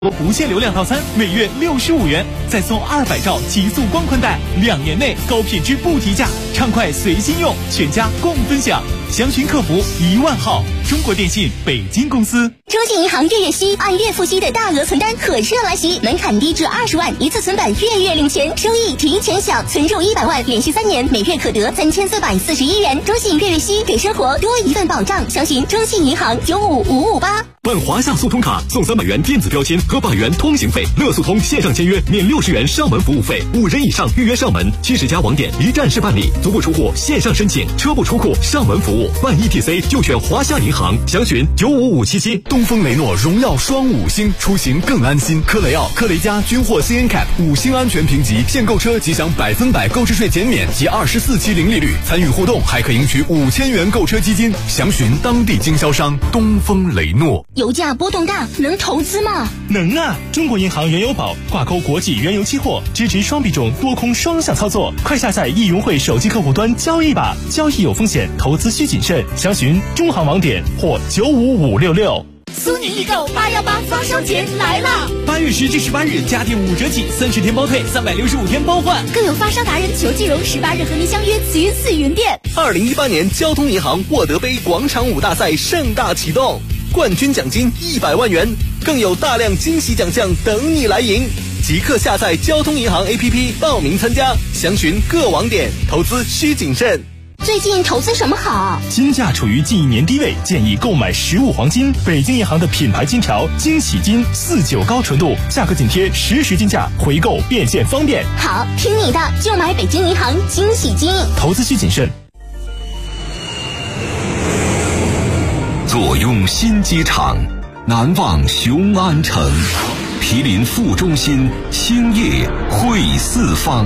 无限流量套餐每月65元，再送200兆极速光宽带，2年内高品质不提价，畅快随心用，全家共分享。详询客服10000号。中国电信北京公司。 中信银行月月息按月付息的大额存单可热来袭，门槛低至20万，一次存版月月领钱，收益提前享，存入100万，连续3年，每月可得3441元。中信月月息给生活多一份保障，详询中信银行95558。 办华夏速通卡送300元电子标签和100元通行费，乐速通线上签约免60元上门服务费，5人以上预约上门，70家网点一站式办理，足不出户线上申请，车不出库上门服务，办 ETC 就选华夏银行，详询95577。 东风雷诺荣耀双5星，出行更安心。科雷傲、科雷嘉均获 CNCAP 5星安全评级，现购车即享100%购置税减免及24期零利率，参与互动还可赢取5000元购车基金，详询当地经销商。东风雷诺。 油价波动大，能投资吗？ 能啊！中国银行原油宝挂钩国际原油期货，支持双币种多空双向操作，快下载易融汇手机客户端交易吧，交易有风险，投资需谨慎，详询中行网点或95566。 苏宁易购818发烧节来啦 ！8月10至18日，家电5折起，30天包退，365天包换， 更有发烧达人裘继荣18日和您相约慈云寺云店。 2018年交通银行沃德杯广场舞大赛盛大启动，冠军奖金100万元，更有大量惊喜奖项等你来赢！即刻下载交通银行 APP 报名参加，详询各网点，投资需谨慎。 最近投资什么好？ 金价处于近1年低位，建议购买实物黄金。北京银行的品牌金条惊喜金49高纯度，价格紧贴实时金价，回购变现方便。 好，听你的，就买北京银行惊喜金。 投资需谨慎。 坐拥新机场，难忘雄安城，毗邻副中心，兴业汇四方。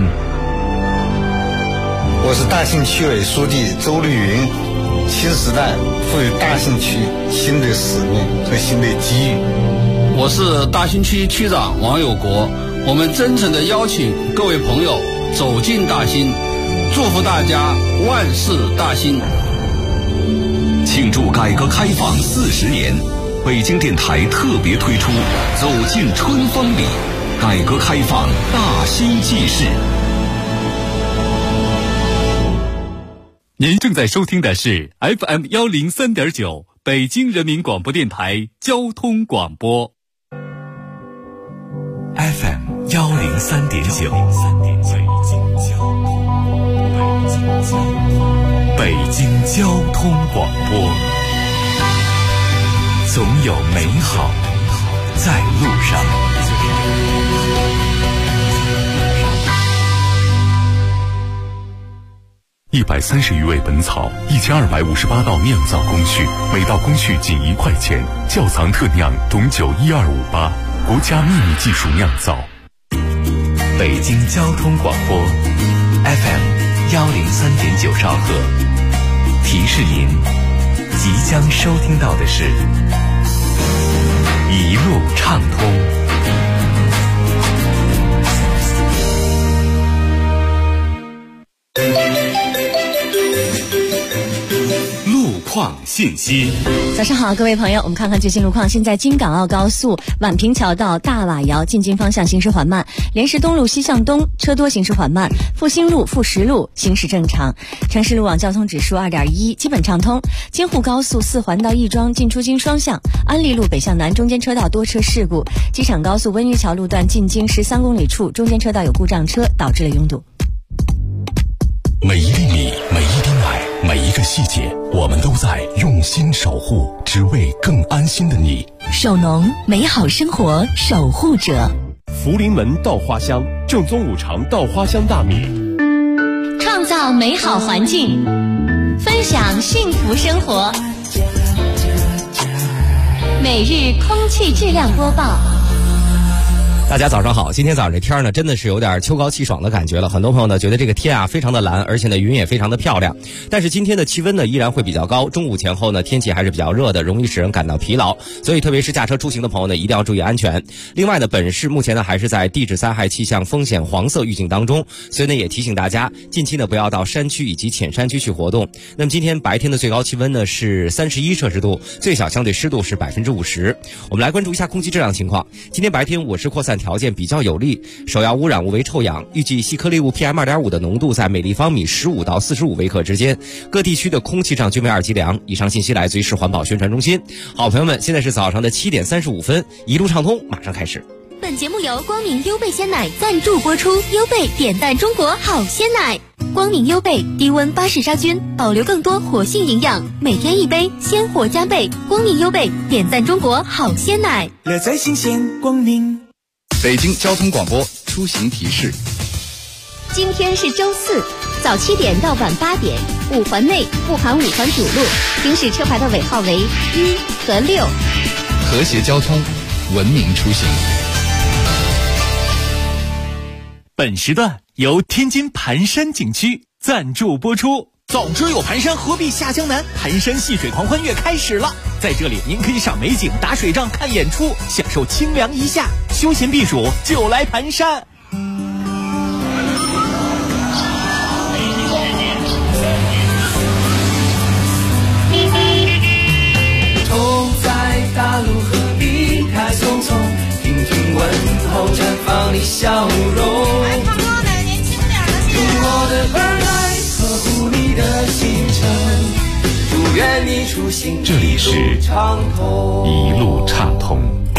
我是大兴区委书记周绿云，新时代赋予大兴区新的使命和新的机遇。 我是大兴区区长王有国，我们真诚地邀请各位朋友走进大兴，祝福大家万事大兴。 庆祝改革开放40年，北京电台特别推出走进春风里，改革开放大兴纪事。 您正在收听的是 FM 103.9北京人民广播电台交通广播。 FM 103.9北京交通广播，总有美好在路上。130余味本草，1258道酿造工序，每道工序仅1块钱。窖藏特酿董酒12588，国家秘密技术酿造。北京交通广播 FM 103.9兆赫，提示您即将收听到的是一路畅通。 况信息。 早上好，各位朋友，我们看看最新路况。现在京港澳高速宛平桥到大瓦窑进京方向行驶缓慢，莲石东路西向东车多行驶缓慢，复兴路、复石路行驶正常。城市路网交通指数2.1，基本畅通。京沪高速4环到亦庄进出京双向，安利路北向南中间车道多车事故。机场高速温榆桥路段进京13公里处中间车道有故障车，导致了拥堵。 每一粒米，每一滴奶，每一个细节，我们都在用心守护，只为更安心的你。 守农，美好生活守护者。 福临门稻花香，正宗5常稻花香大米， 创造美好环境，分享幸福生活。每日空气质量播报。 大家早上好，今天早上这天呢，真的是有点秋高气爽的感觉了。很多朋友呢觉得这个天啊非常的蓝，而且呢云也非常的漂亮。但是今天的气温呢依然会比较高，中午前后呢天气还是比较热的，容易使人感到疲劳。所以特别是驾车出行的朋友呢，一定要注意安全。另外呢，本市目前呢还是在地质灾害气象风险黄色预警当中，所以呢也提醒大家，近期呢不要到山区以及浅山区去活动。那么今天白天的最高气温呢是31摄氏度，最小相对湿度是50%。我们来关注一下空气质量情况。今天白天我市扩散条件比较有利，首要污染物为臭氧，预计细颗粒物 PM2.5 的浓度在每立方米15到45微克之间，各地区的空气质量均为2级良。以上信息来自于市环保宣传中心。好朋友们，现在是早上的7点35分，一路畅通马上开始。 本节目由光明优贝鲜奶赞助播出，优贝点赞中国好鲜奶。光明优贝低温巴氏杀菌，保留更多活性营养，每天一杯，鲜活加倍。光明优贝点赞中国好鲜奶， 乐在新鲜光明。 北京交通广播出行提示： 今天是周四，早7点到晚8点，5环内不含5环主路，行驶车牌的尾号为1和6。 和谐交通，文明出行。 本时段由天津盘山景区赞助播出。早知有盘山，何必下江南？盘山戏水狂欢月开始了，在这里您可以赏美景、打水仗、看演出，享受清凉一夏，休闲避暑就来盘山。 走在大路何必太匆匆，听听问候绽放你笑容。用我的耳来呵护你的行程，祝愿你出行这里是一路畅通。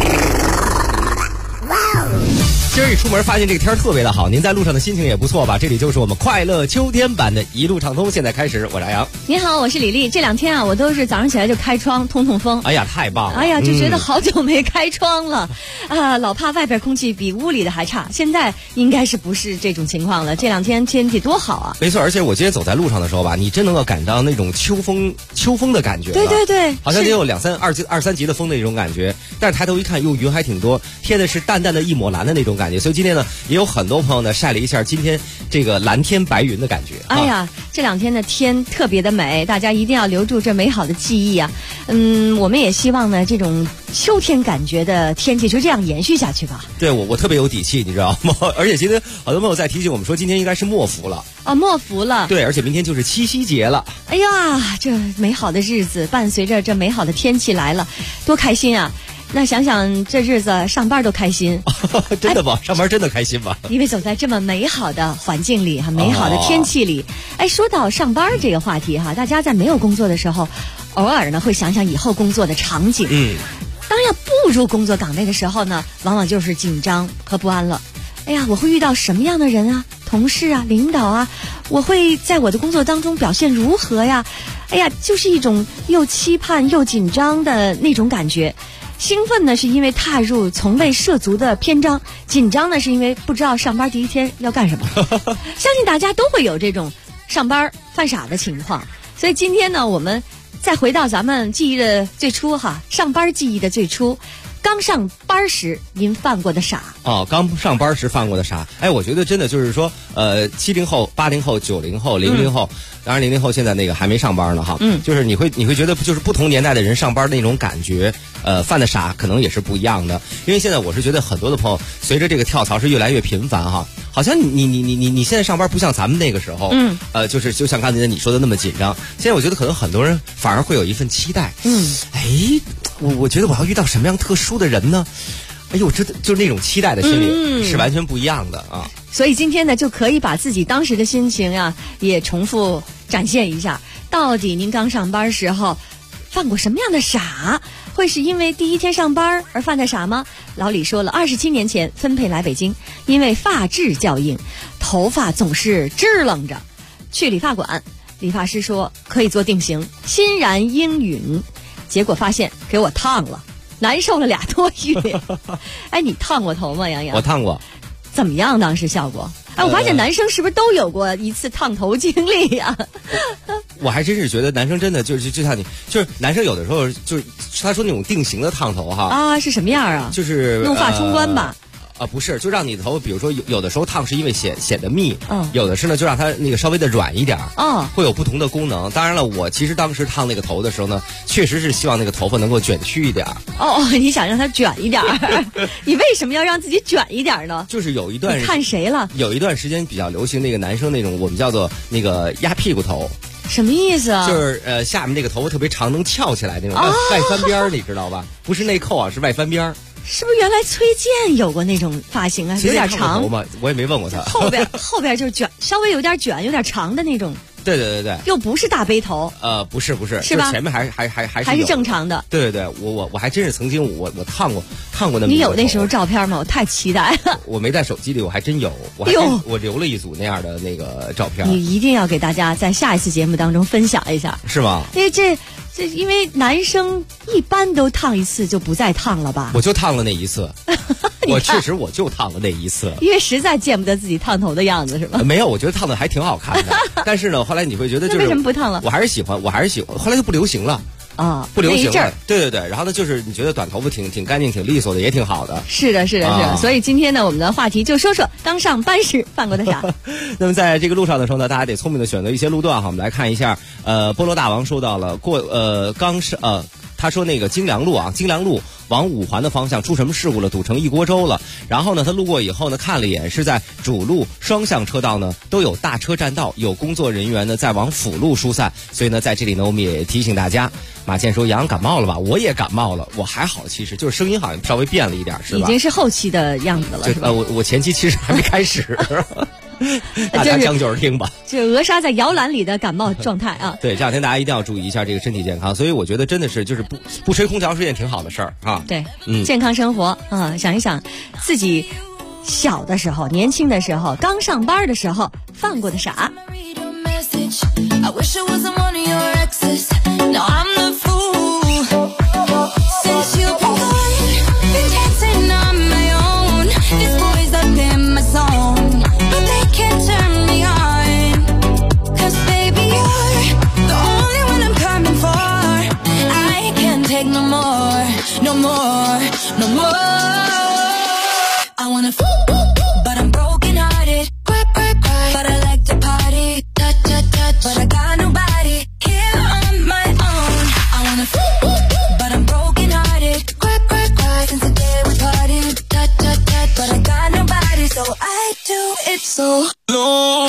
今儿一出门发现这个天特别的好，您在路上的心情也不错吧？这里就是我们快乐秋天版的一路畅通，现在开始，我是阿阳。 你好，我是李丽。这2天啊，我都是早上起来就开窗通通风。 哎呀，太棒了！ 哎呀，就觉得好久没开窗了，老怕外边空气比屋里的还差。现在应该是不是这种情况了？这2天天气多好啊！ 没错，而且我今天走在路上的时候吧，你真能够感到那种秋风的感觉。 对对对， 好像得有二三级的风的那种感觉。但是抬头一看，云还挺多，贴的是淡淡的一抹蓝的那种感觉。所以今天呢，也有很多朋友呢晒了一下今天这个蓝天白云的感觉。 哎呀，这2天的天特别的美，大家一定要留住这美好的记忆啊！我们也希望呢，这种秋天感觉的天气就这样延续下去吧。 对，我特别有底气，你知道吗？而且今天好多朋友在提醒我们说，今天应该是末伏了。 末伏了。 对，而且明天就是七夕节了。 哎呀，这美好的日子伴随着这美好的天气来了，多开心啊！那想想这日子上班都开心。 真的吗？上班真的开心吗？ 因为走在这么美好的环境里，美好的天气里。说到上班这个话题大家在没有工作的时候，偶尔呢会想想以后工作的场景。当要步入工作岗位的时候呢，往往就是紧张和不安了。哎呀，我会遇到什么样的人啊？同事啊，领导啊，我会在我的工作当中表现如何呀？哎呀，就是一种又期盼又紧张的那种感觉。兴奋呢是因为踏入从未涉足的篇章，紧张呢是因为不知道上班第一天要干什么。相信大家都会有这种上班犯傻的情况。所以今天呢，我们再回到咱们记忆的最初上班记忆的最初，刚上班时您犯过的傻。 刚上班时犯过的傻。我觉得真的就是说70后、80后、90后、00后，当然00后现在那个还没上班呢就是你会觉得就是不同年代的人上班那种感觉，犯的傻可能也是不一样的。因为现在我是觉得很多的朋友随着这个跳槽是越来越频繁好像你现在上班不像咱们那个时候，就是就像刚才你说的那么紧张。现在我觉得可能很多人反而会有一份期待。我觉得我要遇到什么样特殊的人呢？哎呦，就是那种期待的心理是完全不一样的啊！ 所以今天呢，就可以把自己当时的心情也重复展现一下。到底您刚上班时候犯过什么样的傻？会是因为第一天上班而犯的傻吗？老李说了，27年前分配来北京，因为发质较硬，头发总是支棱着，去理发馆，理发师说可以做定型，欣然应允，结果发现给我烫了。难受了2多月。你烫过头吗，杨洋？ 我烫过。 怎么样？当时效果？我发现男生是不是都有过一次烫头经历呀？ 我还真是觉得男生真的就像你，就是男生有的时候就是他说那种定型的烫头是什么样啊？ 就是怒发冲冠吧。 不是，就让你的头，比如说有的时候烫是因为显得密，有的是呢就让它那个稍微的软一点，会有不同的功能。当然了，我其实当时烫那个头的时候呢，确实是希望那个头发能够卷曲一点。 你想让它卷一点你为什么要让自己卷一点呢？ 就是有一段你看谁了？ 有一段时间比较流行那个男生那种我们叫做那个压屁股头。 什么意思啊？ 就是下面那个头发特别长，能翘起来那种外翻边，你知道吧？不是内扣啊，是外翻边。 是不是原来崔健有过那种发型啊？有点长头吗？我也没问过他。 后边就是卷，稍微有点卷，有点长的那种。 对， 又不是大背头。 不是， 是吧？ 前面还是正常的。 对，我还真是曾经我烫过那么。 你有那时候照片吗？我太期待了。 我没在手机里，我还真有，我留了一组那样的那个照片。 你一定要给大家在下一次节目当中分享一下， 是吗？ 因为因为男生一般都烫一次就不再烫了吧？ 我就烫了那一次，我确实就烫了那一次， 因为实在见不得自己烫头的样子，是吧？ 没有，我觉得烫的还挺好看的。但是呢，后来你会觉得就是为什么不烫了？ 我还是喜欢，后来就不流行了。不流行了。对，然后呢，就是你觉得短头发挺干净、挺利索的，也挺好的。 是的。所以今天呢，我们的话题就说刚上班时犯过的傻。 那么在这个路上的时候呢，大家得聪明的选择一些路段哈。我们来看一下，菠萝大王说到了他说那个京良路往五环的方向出什么事故了，堵成一锅粥了。然后呢，他路过以后呢，看了一眼，是在主路双向车道呢都有大车占道，有工作人员呢在往辅路疏散。所以呢，在这里呢，我们也提醒大家。马健说：“杨感冒了吧？我也感冒了，我还好，其实就是声音好像稍微变了一点，是吧？ 已经是后期的样子了，是吧？ 我前期其实还没开始。”大家将就着听吧。 这鹅莎在摇篮里的感冒状态啊。 对，这两天大家一定要注意一下这个身体健康。所以我觉得真的是就是不吹空调是件挺好的事儿啊。 对，健康生活啊，想一想自己小的时候、年轻的时候、刚上班的时候犯过的傻。 No more. I wanna but I'm broken hearted. Cry, but I like to party. Touch, but I got nobody here on my own. I wanna but I'm broken hearted. Cry, since the day we parted. Touch, but I got nobody, so I do it so long.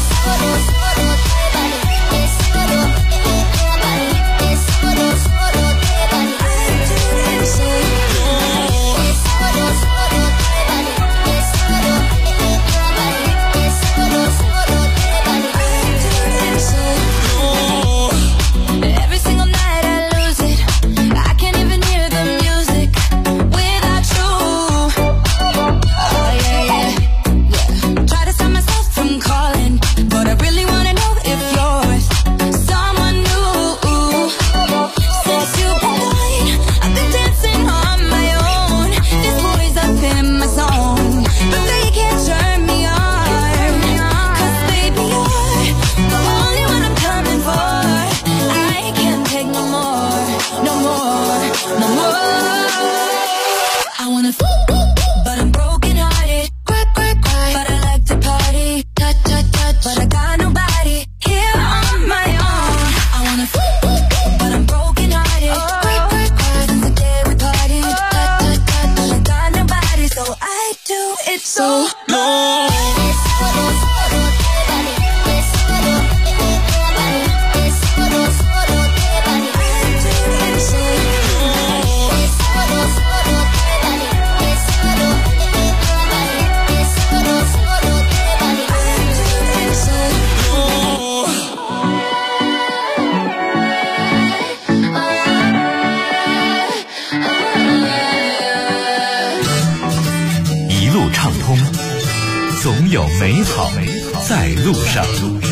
美好在路上。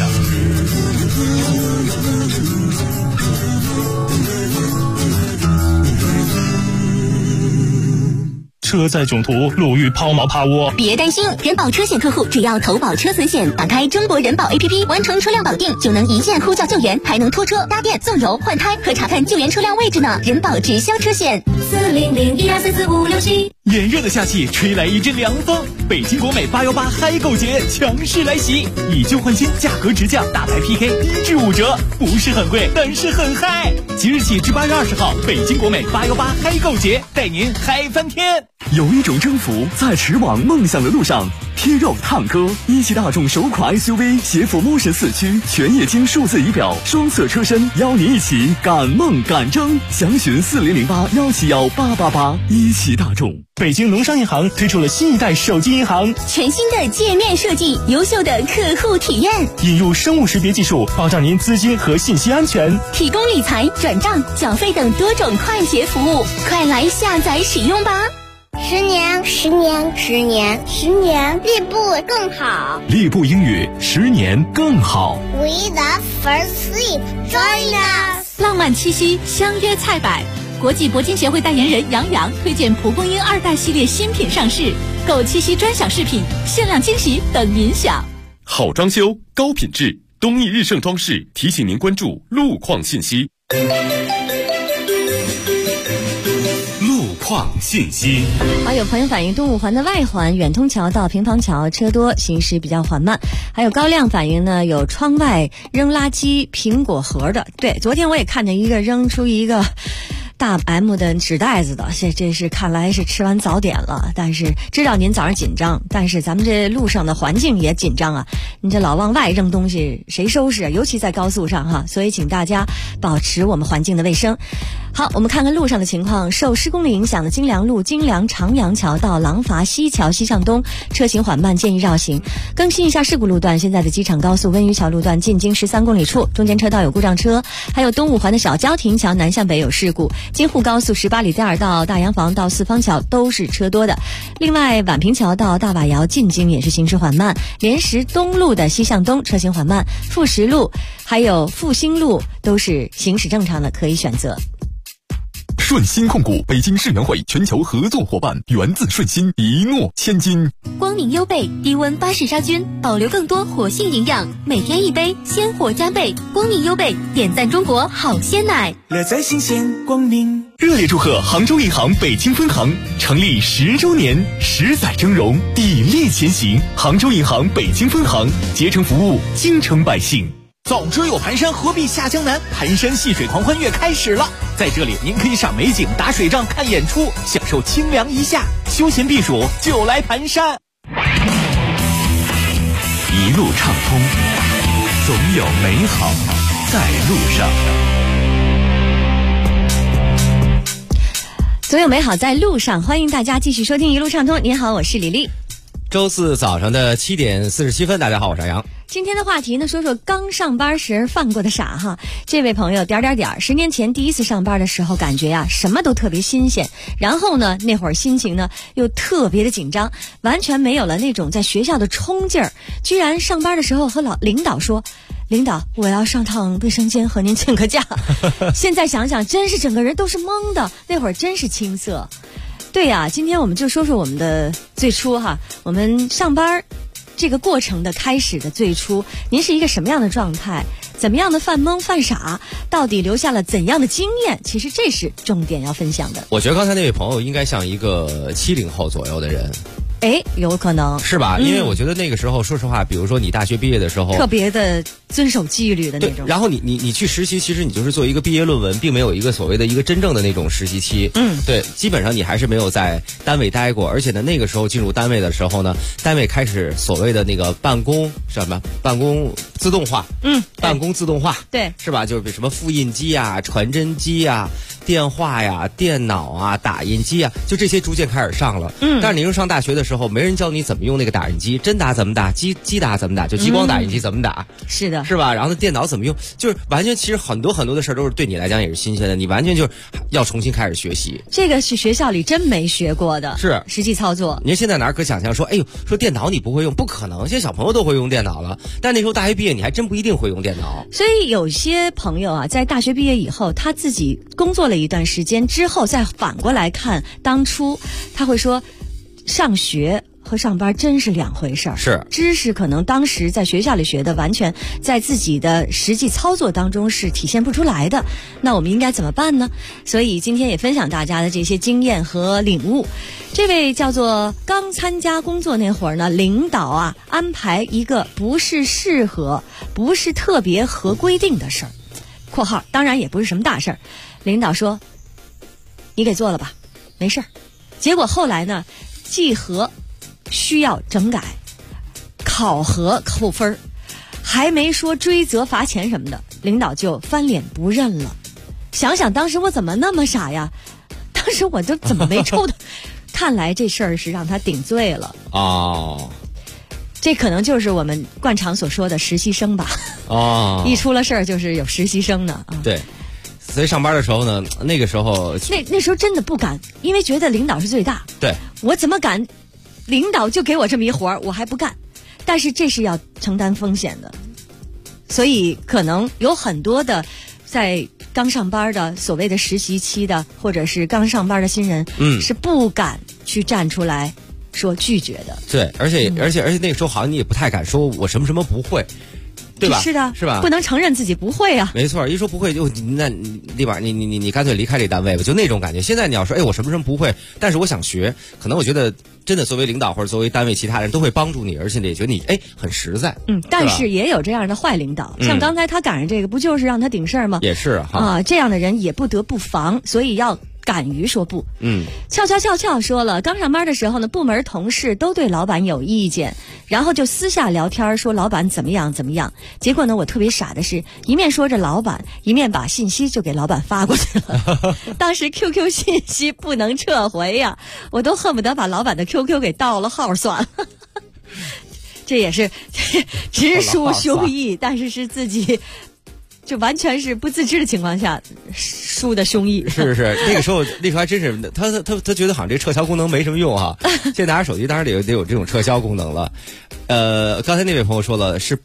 车载囧途，路遇抛锚趴窝， 别担心，人保车险客户只要投保车损险，打开中国人保 APP， 完成车辆保定，就能一键呼叫救援，还能拖车、搭电、送油、换胎和查看救援车辆位置呢。人保直销车险。 400-1244-567。 炎热的夏季吹来一阵凉风，北京国美818嗨购节强势来袭，以旧换新，价格直降，大牌 PK 1至5折，不是很贵，但是很嗨。即日起至8月20号，北京国美818嗨购节带您嗨翻天。 有一种征服在驰往梦想的路上。贴肉烫哥，一汽大众首款 SUV 携辅 Motion 4驱，全液晶数字仪表，双色车身，邀你一起赶梦赶征。详询4008-171-888。一汽大众。 北京农商银行推出了新一代手机银行， 全新的界面设计，优秀的客户体验， 引入生物识别技术，保障您资金和信息安全， 提供理财、转账、缴费等多种快捷服务，快来下载使用吧！10年，立步更好。 立步英语10年更好。 We love first sleep. Join us. 浪漫七夕，相约菜百。国际铂金协会代言人杨洋推荐蒲公英2代系列新品上市，购七夕专享饰品，限量惊喜等您享。 好装修，高品质，东义日盛装饰提醒您关注路况信息。信息。 好，有朋友反映东五环的外环远通桥到平房桥车多，行驶比较缓慢。还有高亮反映呢，有窗外扔垃圾苹果核的。对，昨天我也看见一个扔出一个大 M 的纸袋子的，这是看来是吃完早点了。但是知道您早上紧张，但是咱们这路上的环境也紧张啊。你这老往外扔东西，谁收拾啊？尤其在高速上哈，所以请大家保持我们环境的卫生。好，我们看看路上的情况。受施工的影响的京良路京良长阳桥到廊坊西桥西向东车行缓慢，建议绕行。更新一下事故路段，现在的机场高速温榆桥路段进京13公里处中间车道有故障车，还有东五环的小交亭桥南向北有事故。京沪高速18里店到大洋房到四方桥都是车多的。另外宛平桥到大瓦窑进京也是行驶缓慢，莲石东路的西向东车行缓慢，富石路还有复兴路都是行驶正常的，可以选择。 顺鑫控股，北京世园会全球合作伙伴，源自顺鑫，一诺千金。 光明优贝低温巴氏杀菌，保留更多活性营养，每天一杯，鲜活加倍。光明优贝点赞中国好鲜奶， 乐在新鲜光明。热烈祝贺杭州银行北京分行成立10周年，10载峥嵘，砥砺前行。杭州银行北京分行竭诚服务京城百姓。 早知有盘山，何必下江南？盘山戏水狂欢月开始了，在这里您可以赏美景、打水仗、看演出，享受清凉一夏，休闲避暑就来盘山。 一路畅通，总有美好在路上。 总有美好在路上，欢迎大家继续收听一路畅通。您好，我是李丽。 周四早上的7点47分，大家好，我是杨。 今天的话题呢，说说刚上班时犯过的傻哈。这位朋友10年前第一次上班的时候，感觉呀什么都特别新鲜，然后呢那会儿心情呢又特别的紧张，完全没有了那种在学校的冲劲儿。居然上班的时候和领导说，领导，我要上趟卫生间和您请个假。现在想想真是整个人都是懵的，那会儿真是青涩。对呀，今天我们就说说我们的最初哈，我们上班这个过程的开始的最初，您是一个什么样的状态？怎么样的犯懵犯傻？到底留下了怎样的经验？其实这是重点要分享的。 我觉得刚才那位朋友应该像一个70后左右的人。 哎，有可能是吧？因为我觉得那个时候，说实话，比如说你大学毕业的时候， 特别的遵守纪律的那种。 然后你去实习，其实你就是做一个毕业论文，并没有一个所谓的一个真正的那种实习期。对，基本上你还是没有在单位待过，而且呢，那个时候进入单位的时候呢，单位开始所谓的那个办公自动化，办公自动化， 对， 是吧？就是什么复印机啊、传真机啊、电话呀、电脑啊、打印机啊，就这些逐渐开始上了。但是你上大学的时候，没人教你怎么用那个打印机，真打怎么打，机打怎么打，就激光打印机怎么打， 是的， 是吧？然后电脑怎么用，就是完全其实很多的事儿都是对你来讲也是新鲜的，你完全就是要重新开始学习。 这个是学校里真没学过的， 是实际操作。 您现在哪可想象说，哎呦，说电脑你不会用，不可能，现在小朋友都会用电脑了。但那时候大学毕业，你还真不一定会用电脑。 所以有些朋友啊，在大学毕业以后，他自己工作了一段时间之后，再反过来看当初，他会说，上学和上班真是两回事儿。 是， 知识可能当时在学校里学的，完全在自己的实际操作当中是体现不出来的。那我们应该怎么办呢？所以今天也分享大家的这些经验和领悟。这位叫做刚参加工作那会儿呢，领导啊安排一个不是适合、不是特别合规定的事儿（括号当然也不是什么大事儿）。领导说：“你给做了吧，没事儿。”结果后来呢，计核需要整改，考核扣分，还没说追责罚钱什么的，领导就翻脸不认了。想想当时我怎么那么傻呀？当时我就怎么没抽的？看来这事儿是让他顶罪了哦。 这可能就是我们惯常所说的实习生吧。 哦， 一出了事儿就是有实习生呢。 对，所以上班的时候呢，那个时候那时候真的不敢，因为觉得领导是最大。 对， 我怎么敢？领导就给我这么一活儿，我还不干。但是这是要承担风险的，所以可能有很多的在刚上班的所谓的实习期的，或者是刚上班的新人，是不敢去站出来说拒绝的。 对，而且那个时候好像你也不太敢说我什么什么不会，对吧？ 是的， 是吧？ 不能承认自己不会啊。 没错，一说不会就那立马你干脆离开这单位吧，就那种感觉。现在你要说我什么什么不会，但是我想学，可能我觉得真的作为领导或者作为单位其他人都会帮助你，而且也觉得你很实在。 但是也有这样的坏领导，像刚才他赶上这个，不就是让他顶事儿吗？ 也是啊，这样的人也不得不防，所以要敢于说不。俏说了，刚上班的时候呢，部门同事都对老板有意见，然后就私下聊天说老板怎么样怎么样。结果呢，我特别傻的是，一面说着老板，一面把信息就给老板发过去了。当时 QQ 信息不能撤回呀，我都恨不得把老板的 QQ 给盗了号算了。这也是直抒胸臆，但是是自己就完全是不自知的情况下输的胸臆。 是那个时候还真是他觉得好像这撤销功能没什么用哈。现在拿着手机当然得有这种撤销功能了。刚才那位朋友说了，是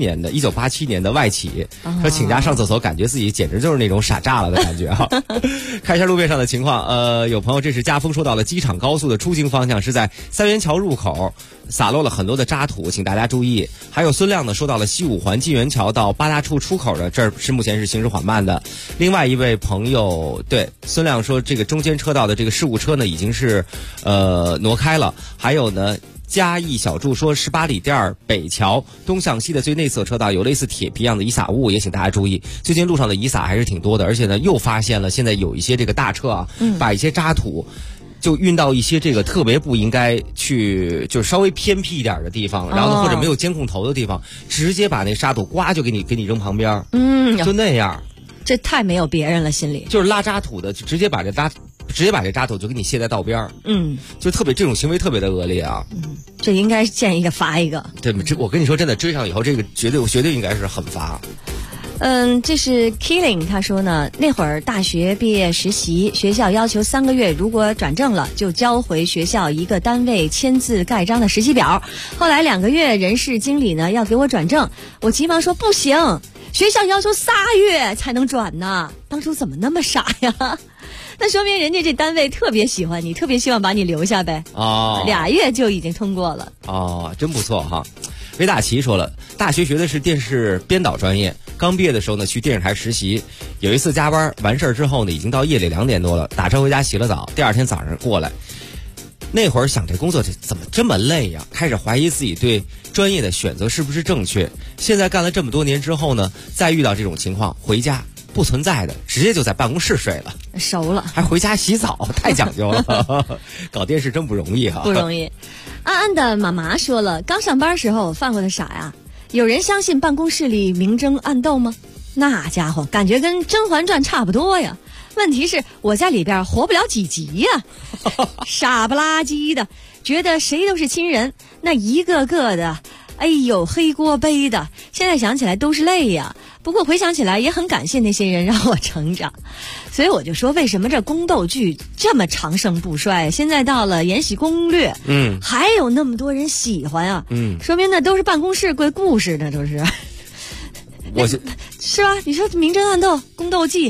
1987年的外企，说请假上厕所，感觉自己简直就是那种傻炸了的感觉哈。看一下路面上的情况，有朋友这是家风说到了机场高速的出行方向是在三元桥入口洒落了很多的渣土，请大家注意。还有孙亮呢说到了西五环晋源桥到八大处出口的这儿是目前是行驶缓慢的。另外一位朋友对孙亮说，这个中间车道的这个事故车呢已经是挪开了。还有呢，嘉义小筑说18里店北桥东向西的最内侧车道有类似铁皮一样的遗撒物，也请大家注意。最近路上的遗撒还是挺多的，而且呢又发现了现在有一些这个大车把一些渣土就运到一些这个特别不应该去，就是稍微偏僻一点的地方，然后或者没有监控头的地方，直接把那沙土呱就给你扔旁边，就那样， 这太没有别人了，心里就是拉渣土的，直接把这渣土就给你卸在道边，就特别这种行为特别的恶劣啊， 这应该见一个罚一个。 对，我跟你说真的，追上以后这个绝对应该是狠罚。 这是 Killing 他说呢，那会儿大学毕业实习，学校要求3个月如果转正了就交回学校一个单位签字盖章的实习表。后来2个月人事经理呢要给我转正，我急忙说不行，学校要求3月才能转呢。当初怎么那么傻呀？那说明人家这单位特别喜欢你，特别希望把你留下呗。2月就已经通过了。 真不错哈。魏大奇说了，大学学的是电视编导专业，刚毕业的时候呢去电视台实习，有一次加班完事儿之后呢已经到夜里2点多了，打车回家洗了澡，第二天早上过来，那会儿想这工作怎么这么累呀，开始怀疑自己对专业的选择是不是正确。现在干了这么多年之后呢，再遇到这种情况，回家不存在的，直接就在办公室睡了， 熟了， 还回家洗澡，太讲究了。搞电视真不容易哈， 不容易。安安的妈妈说了，刚上班时候我犯过的傻呀。有人相信办公室里明争暗斗吗？那家伙感觉跟《甄嬛传》差不多呀。问题是我在里边活不了几集呀，傻不拉几的，觉得谁都是亲人，那一个个的，哎呦黑锅背的，现在想起来都是泪呀。不过回想起来也很感谢那些人让我成长。所以我就说，为什么这宫斗剧这么长盛不衰？现在到了《延禧攻略》，还有那么多人喜欢啊，说明那都是办公室归故事的，都是。是吧？你说明争暗斗、宫斗剧，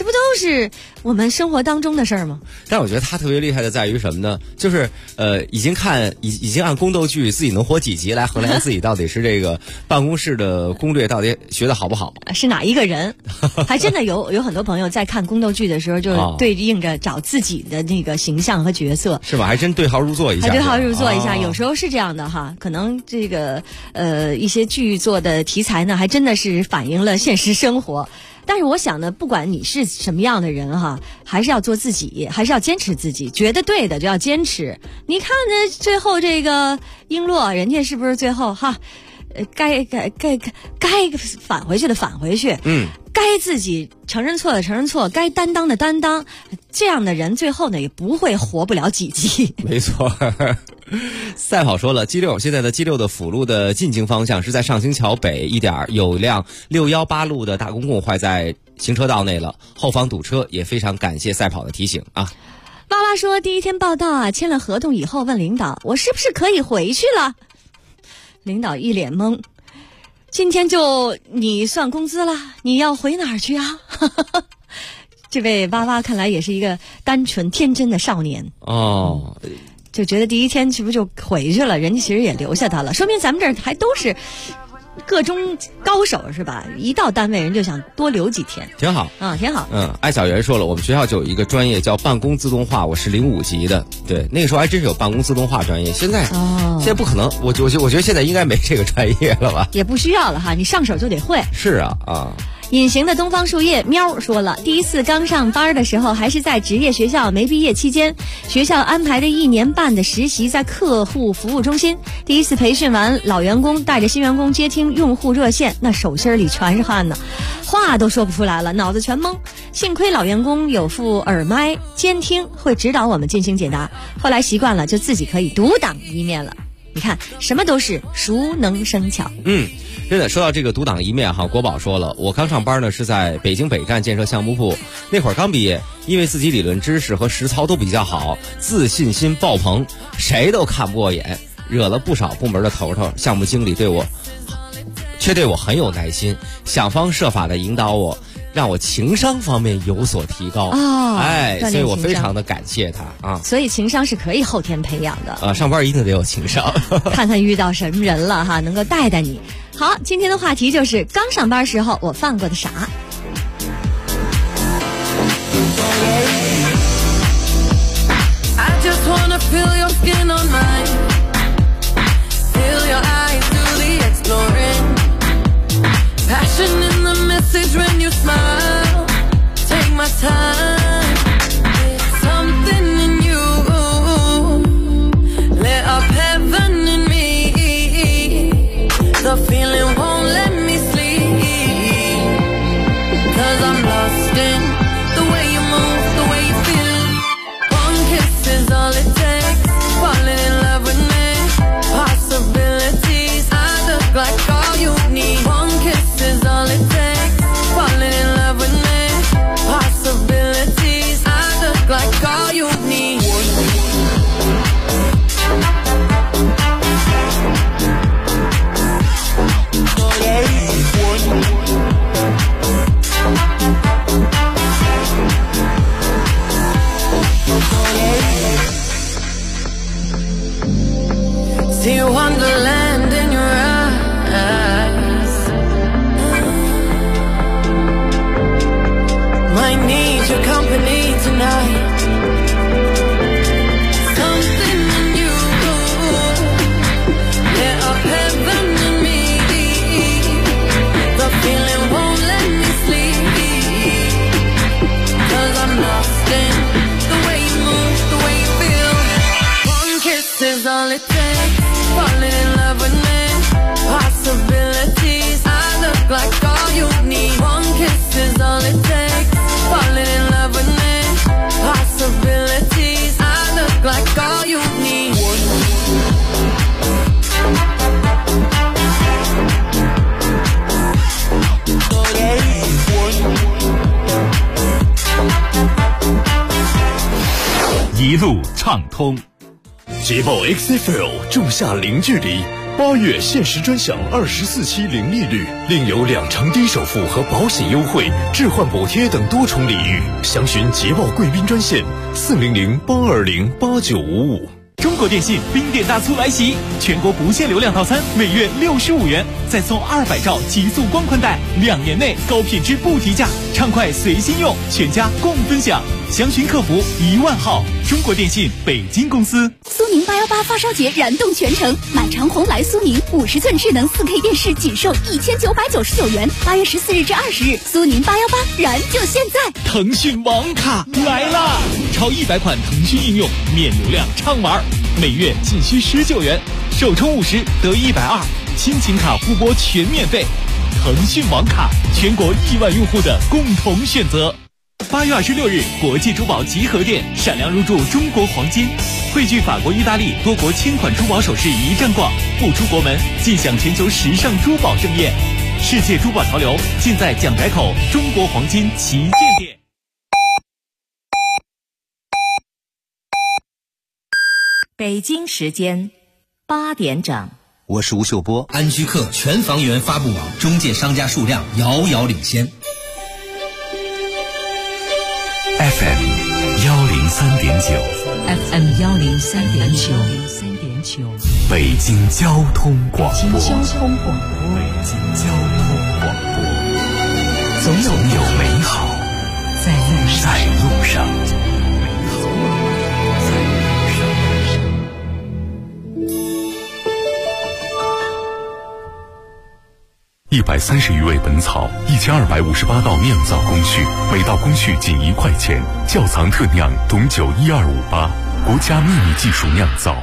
这不都是我们生活当中的事儿吗？ 但我觉得他特别厉害的在于什么呢？就是已经按宫斗剧自己能活几集来衡量自己到底是这个办公室的攻略到底学的好不好， 是哪一个人？还真的有很多朋友在看宫斗剧的时候，就对应着找自己的那个形象和角色， 是吧？还真对号入座一下， 还对号入座一下，有时候是这样的哈。可能这个一些剧作的题材呢，还真的是反映了现实生活。但是我想呢，不管你是什么样的人哈，还是要做自己，还是要坚持自己，觉得对的就要坚持。你看呢，最后这个璎珞，人家是不是最后哈，该返回去的返回去，该自己承认错的承认错，该担当的担当，这样的人最后呢也不会活不了几集。 没错。赛跑说了，G6现在的 G6的辅路的进京方向是在上清桥北一点，有辆618路的大公共坏在行车道内了，后方堵车，也非常感谢赛跑的提醒啊。 哇哇说第一天报道啊，签了合同以后问领导，我是不是可以回去了？领导一脸懵，今天就你算工资了，你要回哪儿去啊？这位哇哇看来也是一个单纯天真的少年哦， 就觉得第一天是不是就回去了，人家其实也留下他了，说明咱们这儿还都是各中高手是吧？一到单位人就想多留几天， 挺好啊，挺好。 艾小媛说了，我们学校就有一个专业叫办公自动化，我是05级的，对，那个时候还真是有办公自动化专业，现在不可能，我觉得现在应该没这个专业了吧？ 也不需要了哈，你上手就得会。 是啊啊。 隐形的东方树叶喵说了，第一次刚上班的时候还是在职业学校没毕业期间，学校安排的1年半的实习在客户服务中心，第一次培训完，老员工带着新员工接听用户热线，那手心里全是汗呢，话都说不出来了，脑子全懵。幸亏老员工有副耳麦监听，会指导我们进行解答，后来习惯了就自己可以独当一面了。你看什么都是熟能生巧。 真的说到这个独当一面哈，国宝说了，我刚上班呢是在北京北站建设项目部，那会儿刚毕业，因为自己理论知识和实操都比较好，自信心爆棚，谁都看不过眼，惹了不少部门的头头，项目经理却对我很有耐心，想方设法的引导我，让我情商方面有所提高所以我非常的感谢他啊。 所以情商是可以后天培养的上班一定得有情商。 看看遇到什么人了哈，能够带带你。好，今天的话题就是刚上班时候我犯过的傻。 I just wanna feel your skin on mine, feel your eyes do the exploring, passion in the message when you smile, take my time, it's something in you, lit up heaven in me, the feeling won't let me sleep, 'cause I'm lost in the way you move, the way you feel, one kiss is all it takes, falling in love with me, possibilities, I look like all you need, one kiss is all it takes, falling in love with me, possibilities, I look like all you need. See wonderland in your eyes, might need your company tonight, something in you, lit up heaven in me, the feeling won't let me sleep, 'cause I'm lost in the way you move, the way you feel, one kiss is all it takes, falling in love with me, possibilities, I look like all you need, one kiss is all it takes, falling in love with me, possibilities, I look like all you need. 一路畅通。捷豹 XFL 仲夏零距离 8月限时专享24期零利率，另有2成低首付和保险优惠、置换补贴等多重礼遇。详询捷豹贵宾专线400-820-8955。 中国电信冰点大促来袭，全国不限流量套餐每月65元，再送200兆极速光宽带，2年内高品质不提价，畅快随心用，全家共分享。详询客服10000号。中国电信北京公司。 苏宁818发烧节燃动全城，买长虹来苏宁50寸智能4K 电视仅售1999元。8月14日至20日，苏宁818燃就现在！ 腾讯网卡来啦！超100款腾讯应用，免流量畅玩，每月仅需19元，首充50得120，亲情卡互拨全免费。腾讯网卡，全国1万用户的共同选择。8月26日，国际珠宝集合店闪亮入驻中国黄金，汇聚法国、意大利多国千款珠宝首饰一站逛，不出国门尽享全球时尚珠宝盛宴。世界珠宝潮流尽在蒋宅口中国黄金旗舰店。 北京时间8点整。 我是吴秀波。安居客全房源发布网中介商家数量遥遥领先。 FM 103.9 FM 103.9 北京交通广播。 北京交通广播，总有美好在路上。130余味本草，1258道酿造工序，每道工序仅1块钱。窖藏特酿董酒12588，国家秘密技术酿造。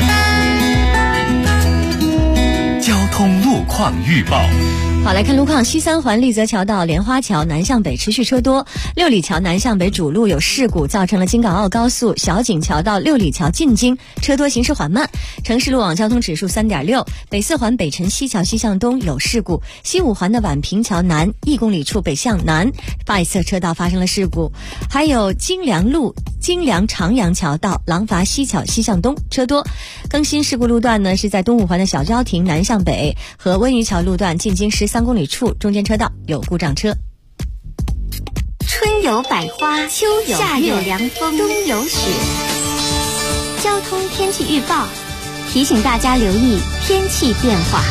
交通路况预报。 好，来看路况。西三环丽泽桥到莲花桥南向北持续车多，六里桥南向北主路有事故，造成了京港澳高速小井桥到六里桥进京车多，行驶缓慢。城市路网交通指数3.6。北四环北辰西桥西向东有事故，西五环的宛平桥南1公里处北向南外侧车道发生了事故。还有京良路京良长阳桥到廊坊西桥西向东车多。更新事故路段呢是在东五环的小郊亭南向北和温榆桥路段进京13公里处中间车道有故障车。 春有百花，秋有夏有凉风，冬有雪。交通天气预报提醒大家留意天气变化。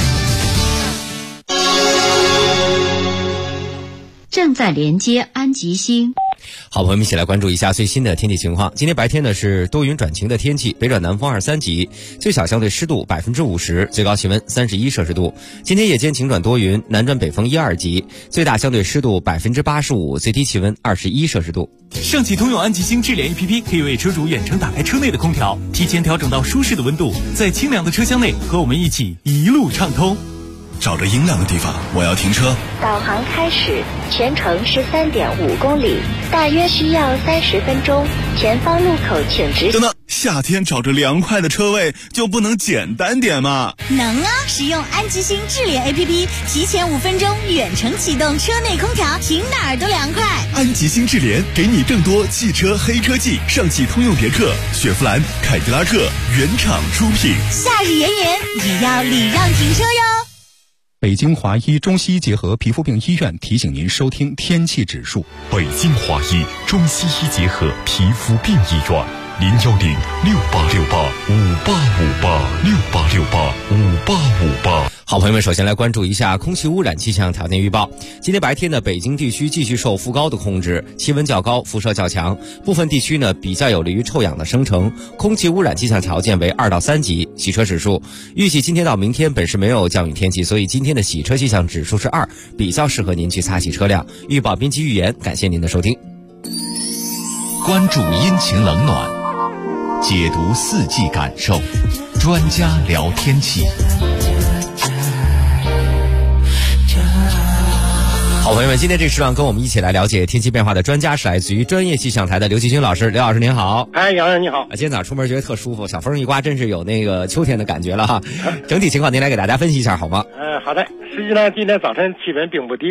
正在连接安吉星。 好，朋友们一起来关注一下最新的天气情况。今天白天呢是多云转晴的天气，北转南风2、3级，最小相对湿度50%，最高气温31摄氏度。今天夜间晴转多云，南转北风1、2级，最大相对湿度85%，最低气温21摄氏度。 上汽通用安吉星智联 APP 可以为车主远程打开车内的空调，提前调整到舒适的温度，在清凉的车厢内和我们一起一路畅通。 找着阴凉的地方，我要停车。 导航开始，全程是3.5公里，大约需要30分钟。前方路口请直。 等等，夏天找着凉快的车位就不能简单点吗？ 能啊！使用安吉星智联 APP， 提前5分钟远程启动车内空调，停哪儿都凉快。 安吉星智联给你更多汽车黑科技，上汽通用别克、雪佛兰、凯迪拉克原厂出品。 夏日炎炎，也要礼让停车哟。 北京华医中西医结合皮肤病医院提醒您收听天气指数。 北京华医中西医结合皮肤病医院，010-6868-5858，6868-5858。 好，朋友们，首先来关注一下空气污染气象条件预报。今天白天呢，北京地区继续受副高的控制，气温较高，辐射较强，部分地区呢比较有利于臭氧的生成，空气污染气象条件为2到3级。洗车指数预计今天到明天本市没有降雨天气，所以今天的洗车气象指数是2，比较适合您去擦洗车辆。预报编辑预言，感谢您的收听。 关注阴晴冷暖，解读四季感受，专家聊天气。 好，朋友们，今天这个时段跟我们一起来了解天气变化的专家是来自于专业气象台的刘继军老师。刘老师您好。 哎，杨洋你好。 今天早上出门觉得特舒服，小风一刮，真是有那个秋天的感觉了哈。整体情况您来给大家分析一下好吗？ 好的。实际上今天早晨气温并不低，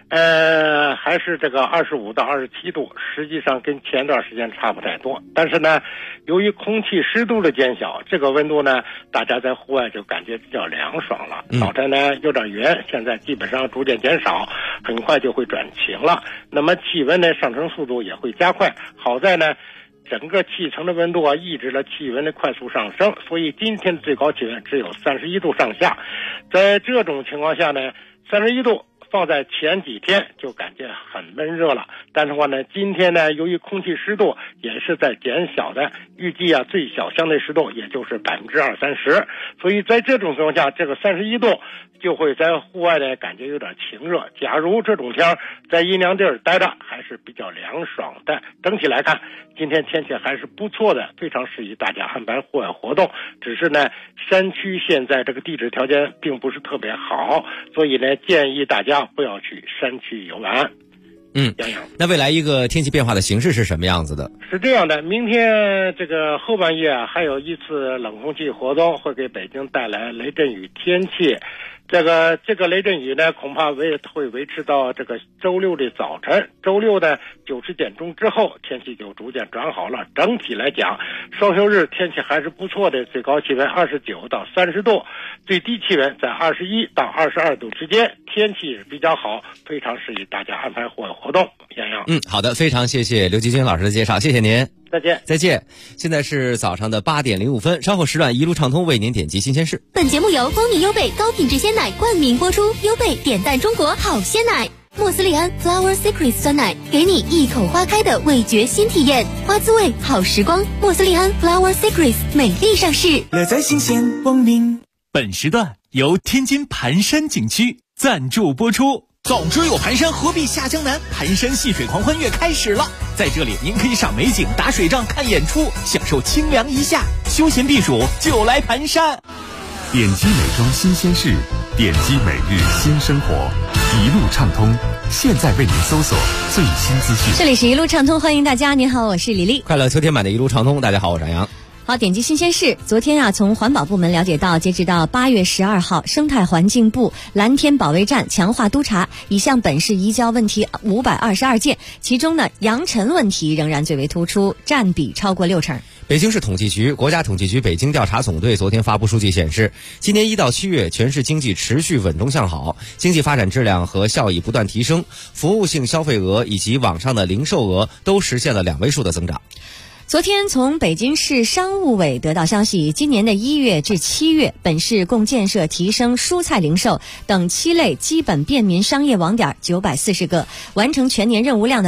还是这个25到27度，实际上跟前段时间差不太多。但是呢，由于空气湿度的减小，这个温度呢，大家在户外就感觉比较凉爽了。早晨呢有点云，现在基本上逐渐减少，很快就会转晴了。那么气温呢上升速度也会加快。好在呢，整个气层的温度啊，抑制了气温的快速上升，所以今天的最高气温只有31度上下。在这种情况下呢，31度放在前几天就感觉很闷热了，但是话呢，今天呢，由于空气湿度也是在减小的，预计啊最小相对湿度也就是20-30%，所以在这种情况下，这个31度就会在户外呢感觉有点晴热。假如这种天在阴凉地儿待着，还是比较凉爽的。整体来看，今天天气还是不错的，非常适宜大家安排户外活动。只是呢，山区现在这个地质条件并不是特别好，所以呢，建议大家不要去山区游玩。 那未来一个天气变化的形势是什么样子的？ 是这样的，明天这个后半夜还有一次冷空气活动会给北京带来雷阵雨天气。这个雷阵雨呢，恐怕会维持到这个周六的早晨。周六呢90点钟之后，天气就逐渐转好了。整体来讲，双休日天气还是不错的，最高气温29到30度，最低气温在21到22度之间，天气是比较好，非常适宜大家安排户外活动。洋洋， 好的，非常谢谢刘吉军老师的介绍，谢谢您。 再见。 现在是早上的8点05分，稍后时段一路畅通为您点击新鲜事。 本节目由光明优贝高品质鲜奶冠名播出，优贝点赞中国好鲜奶。莫斯利安 Flower Secrets 酸奶，给你一口花开的味觉新体验，花滋味好时光。莫斯利安 Flower Secrets 美丽上市， 乐在新鲜光明。本时段由天津盘山景区赞助播出。早知有盘山，何必下江南？盘山戏水狂欢月开始了，在这里您可以赏美景、打水仗、看演出，享受清凉一夏，休闲避暑就来盘山。 点击美妆新鲜事，点击每日新生活，一路畅通。现在为您搜索最新资讯。 这里是一路畅通，欢迎大家。您好，我是李丽。 快乐秋天版的一路畅通，大家好，我是杨洋。 好，点击新鲜事。昨天从环保部门了解到，截止到8月12号，生态环境部蓝天保卫战强化督查，已向本市移交问题522件，其中呢，扬尘问题仍然最为突出，占比超过60%。 北京市统计局、国家统计局北京调查总队昨天发布数据显示，今年1到7月，全市经济持续稳中向好，经济发展质量和效益不断提升，服务性消费额以及网上的零售额都实现了2位数的增长。 昨天从北京市商务委得到消息，今年的1月至7月，本市共建设提升蔬菜零售等7类基本便民商业网点940个，完成全年任务量的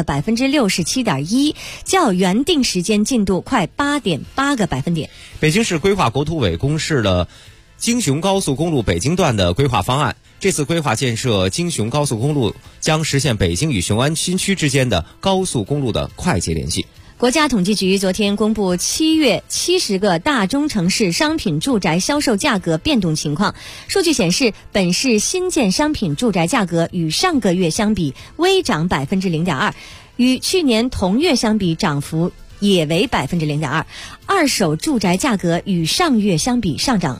67.1%，较原定时间进度快8.8个百分点。 北京市规划国土委公示了京雄高速公路北京段的规划方案。这次规划建设京雄高速公路将实现北京与雄安新区之间的高速公路的快捷联系。 国家统计局昨天公布7月70个大中城市商品住宅销售价格变动情况。数据显示，本市新建商品住宅价格与上个月相比微涨0.2%，与去年同月相比涨幅也为0.2%。二手住宅价格与上月相比上涨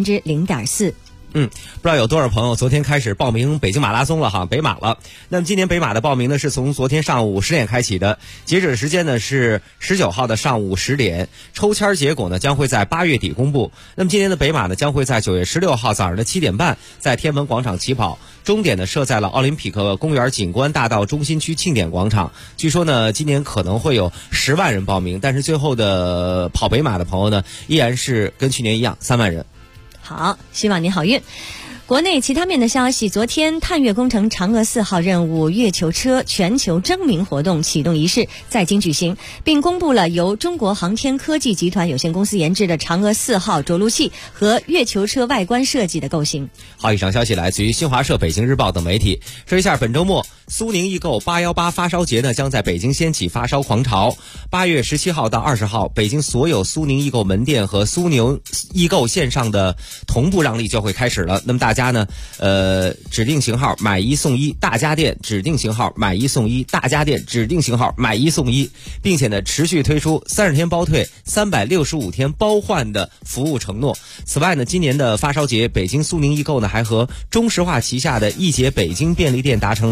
0.4%。 不知道有多少朋友昨天开始报名北京马拉松了哈，北马了。那么今年北马的报名呢是从昨天上午10点开启的，截止时间呢是19号的上午10点，抽签结果呢将会在8月底公布。那么今年的北马呢将会在9月16号早上的7点半在天安门广场起跑，终点呢设在了奥林匹克公园景观大道中心区庆典广场。据说呢今年可能会有10万人报名，但是最后的跑北马的朋友呢依然是跟去年一样3万人。 好，希望你好运。国内其他面的消息，昨天探月工程嫦娥4号任务月球车全球征名活动启动仪式在京举行，并公布了由中国航天科技集团有限公司研制的嫦娥4号着陆器和月球车外观设计的构型。 好，以上消息来自于新华社、北京日报等媒体。说一下本周末苏宁易购818发烧节呢将在北京掀起发烧狂潮。8月17号到20号，北京所有苏宁易购门店和苏宁易购线上的同步让利就会开始了。那么大家呢指定型号买1送1，大家电指定型号买1送1，大家电指定型号买1送1，并且呢持续推出30天包退、365天包换的服务承诺。此外呢，今年的发烧节，北京苏宁易购呢还和中石化旗下的易捷北京便利店达成了商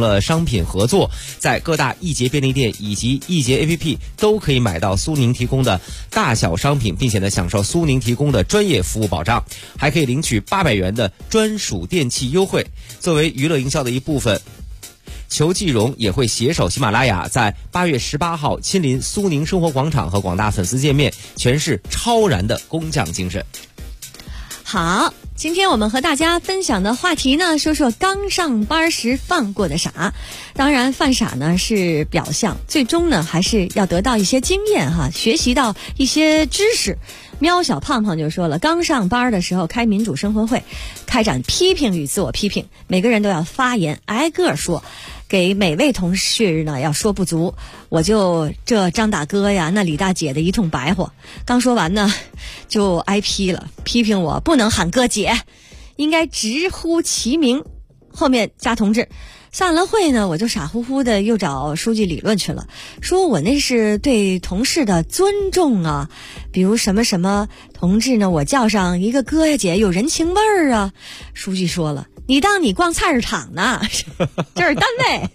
品合作，在各大易捷便利店以及易捷 APP 都可以买到苏宁提供的大小商品，并且呢享受苏宁提供的专业服务保障，还可以领取800元的专属电器优惠。作为娱乐营销的一部分，裘继荣也会携手喜马拉雅，在8月18号亲临苏宁生活广场和广大粉丝见面，诠释超然的工匠精神。 好，今天我们和大家分享的话题呢，说说刚上班时犯过的傻。当然犯傻呢是表象，最终呢还是要得到一些经验哈，学习到一些知识。喵小胖胖就说了，刚上班的时候开民主生活会，开展批评与自我批评，每个人都要发言，挨个说，给每位同事呢要说不足。我就这张大哥呀，那李大姐的一通白话，刚说完呢就挨批了，批评我不能喊哥姐，应该直呼其名，后面加同志。散了会呢，我就傻乎乎的又找书记理论去了，说我那是对同事的尊重啊，比如什么什么同志呢，我叫上一个哥呀姐有人情味儿啊。书记说了，你当你逛菜市场呢，这是单位。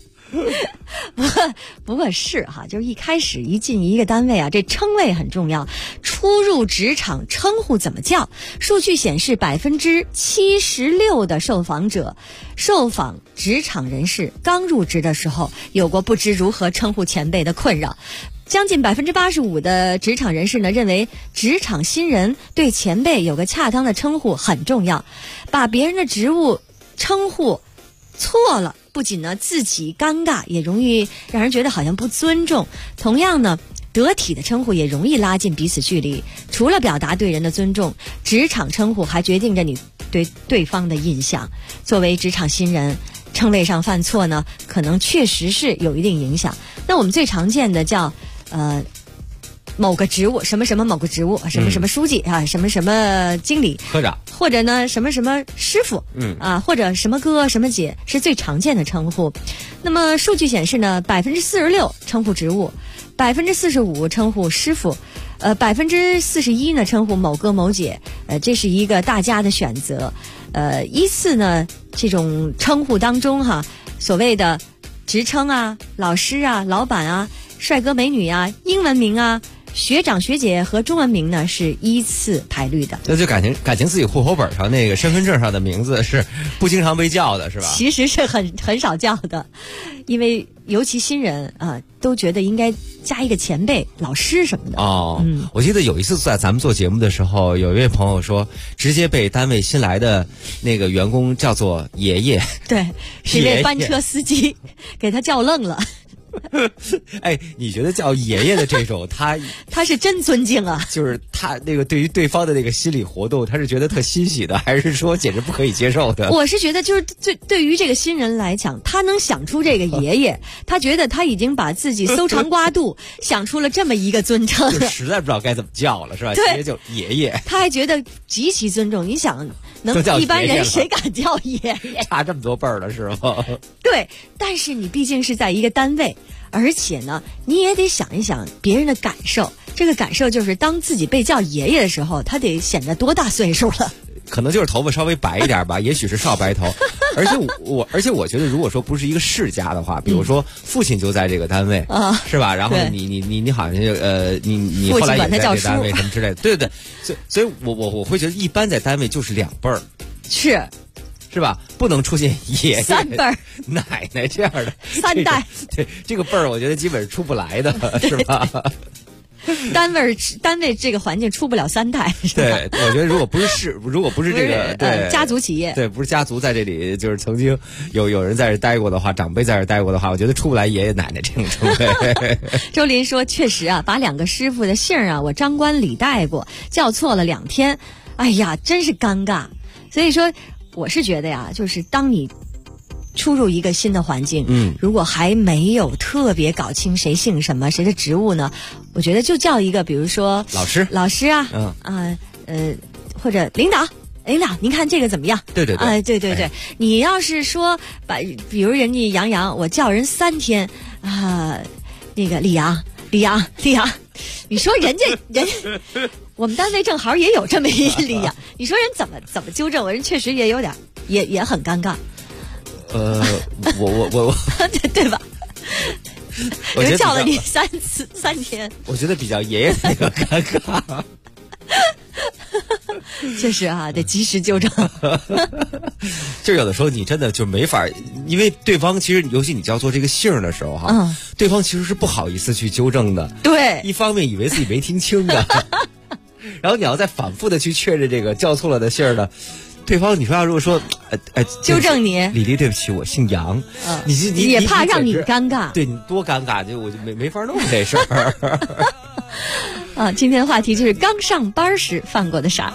不过是哈，就是一开始一进一个单位啊，这称谓很重要。初入职场称呼怎么叫？数据显示，76%的受访职场人士刚入职的时候有过不知如何称呼前辈的困扰。将近85%的职场人士呢认为，职场新人对前辈有个恰当的称呼很重要。把别人的职务称呼错了，不仅呢自己尴尬，也容易让人觉得好像不尊重。同样呢，得体的称呼也容易拉近彼此距离。除了表达对人的尊重，职场称呼还决定着你对对方的印象。作为职场新人，称谓上犯错呢，可能确实是有一定影响。那我们最常见的叫某个职务，什么什么某个职务，什么什么书记啊，什么什么经理、 科长， 或者呢什么什么师傅，或者什么哥什么姐，是最常见的称呼。那么数据显示呢，46%称呼职务，45%称呼师傅，41%呢称呼某哥某姐，这是一个大家的选择。依次呢这种称呼当中哈，所谓的职称啊、老师啊、老板啊、帅哥美女啊、英文名啊、学长学姐和中文名呢是依次排律的。 那就感情自己户口本上那个身份证上的名字是不经常被叫的，是吧？ 其实是很少叫的，因为尤其新人啊，都觉得应该加一个前辈、老师什么的。 我记得有一次在咱们做节目的时候，有一位朋友说，直接被单位新来的那个员工叫做爷爷。 对，是一位班车司机，给他叫愣了。 哎，你觉得叫爷爷的这种，他是真尊敬啊？ 就是他那个对于对方的那个心理活动，他是觉得特欣喜的，还是说简直不可以接受的？ 我是觉得，就是对于这个新人来讲，他能想出这个爷爷，他觉得他已经把自己搜肠刮肚想出了这么一个尊称， 就实在不知道该怎么叫了，是吧？直接就爷爷， 他还觉得极其尊重。你想，能一般人谁敢叫爷爷？ 差这么多辈儿了，是吗？ 对，但是你毕竟是在一个单位。而且呢，你也得想一想别人的感受。这个感受就是，当自己被叫爷爷的时候，他得显得多大岁数了？ 可能就是头发稍微白一点吧，也许是少白头。而且我觉得，如果说不是一个世家的话，比如说父亲就在这个单位，是吧？然后你好像就你后来也在这个单位什么之类的，对对对。所以我会觉得，一般在单位就是2辈儿。是吧？不能出现爷爷、 3辈儿、 奶奶这样的 3代。 对，这个辈儿我觉得基本是出不来的，是吧？ 单位这个环境出不了3代。 对，我觉得如果不是这个对家族企业， 对，不是家族在这里，就是曾经有人在这待过的话，长辈在这待过的话，我觉得出不来爷爷奶奶这种称谓。 周林说，确实啊，把2个师傅的姓啊，我张冠李戴过，叫错了2天，哎呀，真是尴尬。所以说。我是觉得呀，就是当你出入一个新的环境，如果还没有特别搞清谁姓什么、谁的职务呢，我觉得就叫一个，比如说老师啊，或者领导，您看这个怎么样？ 对对对， 对，你要是说比如人家杨，我叫人3天啊，那个李阳，你说人我们单位正好也有这么一李阳，你说人怎么纠正我？人确实也有点，也很尴尬。 我对吧？ 我觉得叫了你3天， 我觉得比较爷爷那个尴尬。 确实啊，得及时纠正。 就有的时候你真的就没法，因为对方其实尤其你叫做这个姓的时候哈，对方其实是不好意思去纠正的。 对， 一方面以为自己没听清的，然后你要再反复的去确认这个叫错了的姓的。对方，你说要如果说， 纠正你， 李丽，对不起，我姓杨。你也怕让你尴尬， 对你多尴尬，我就没法弄这事儿。 啊，今天的话题就是刚上班时犯过的傻。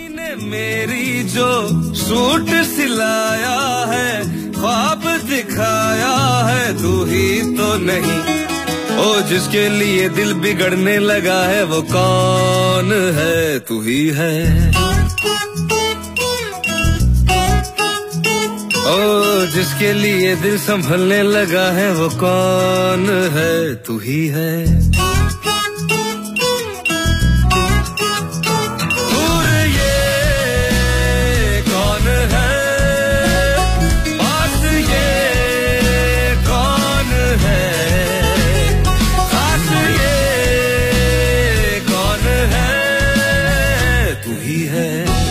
जिसके लिए दिल संभलने लगा है वो कौन है तू ही है दूर ये कौन है पास ये कौन है खास ये कौन है तू ही है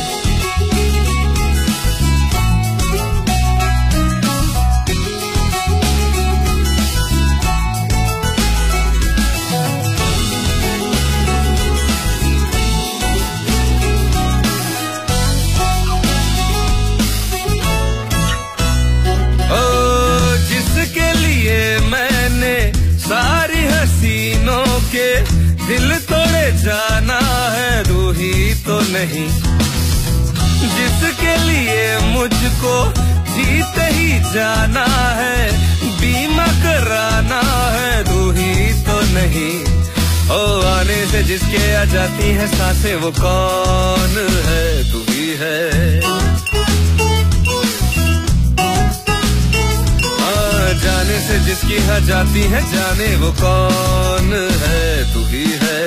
दिल तोड़े जाना है तू ही तो नहीं जिसके लिए मुझको जीते ही जाना है बीमा कराना है तू ही तो नहीं ओ आने से जिसके आ जाती है सांसें वो कौन है तू ही है जाने से जिसकी आ जाती है जाने वो कौन है तू ही है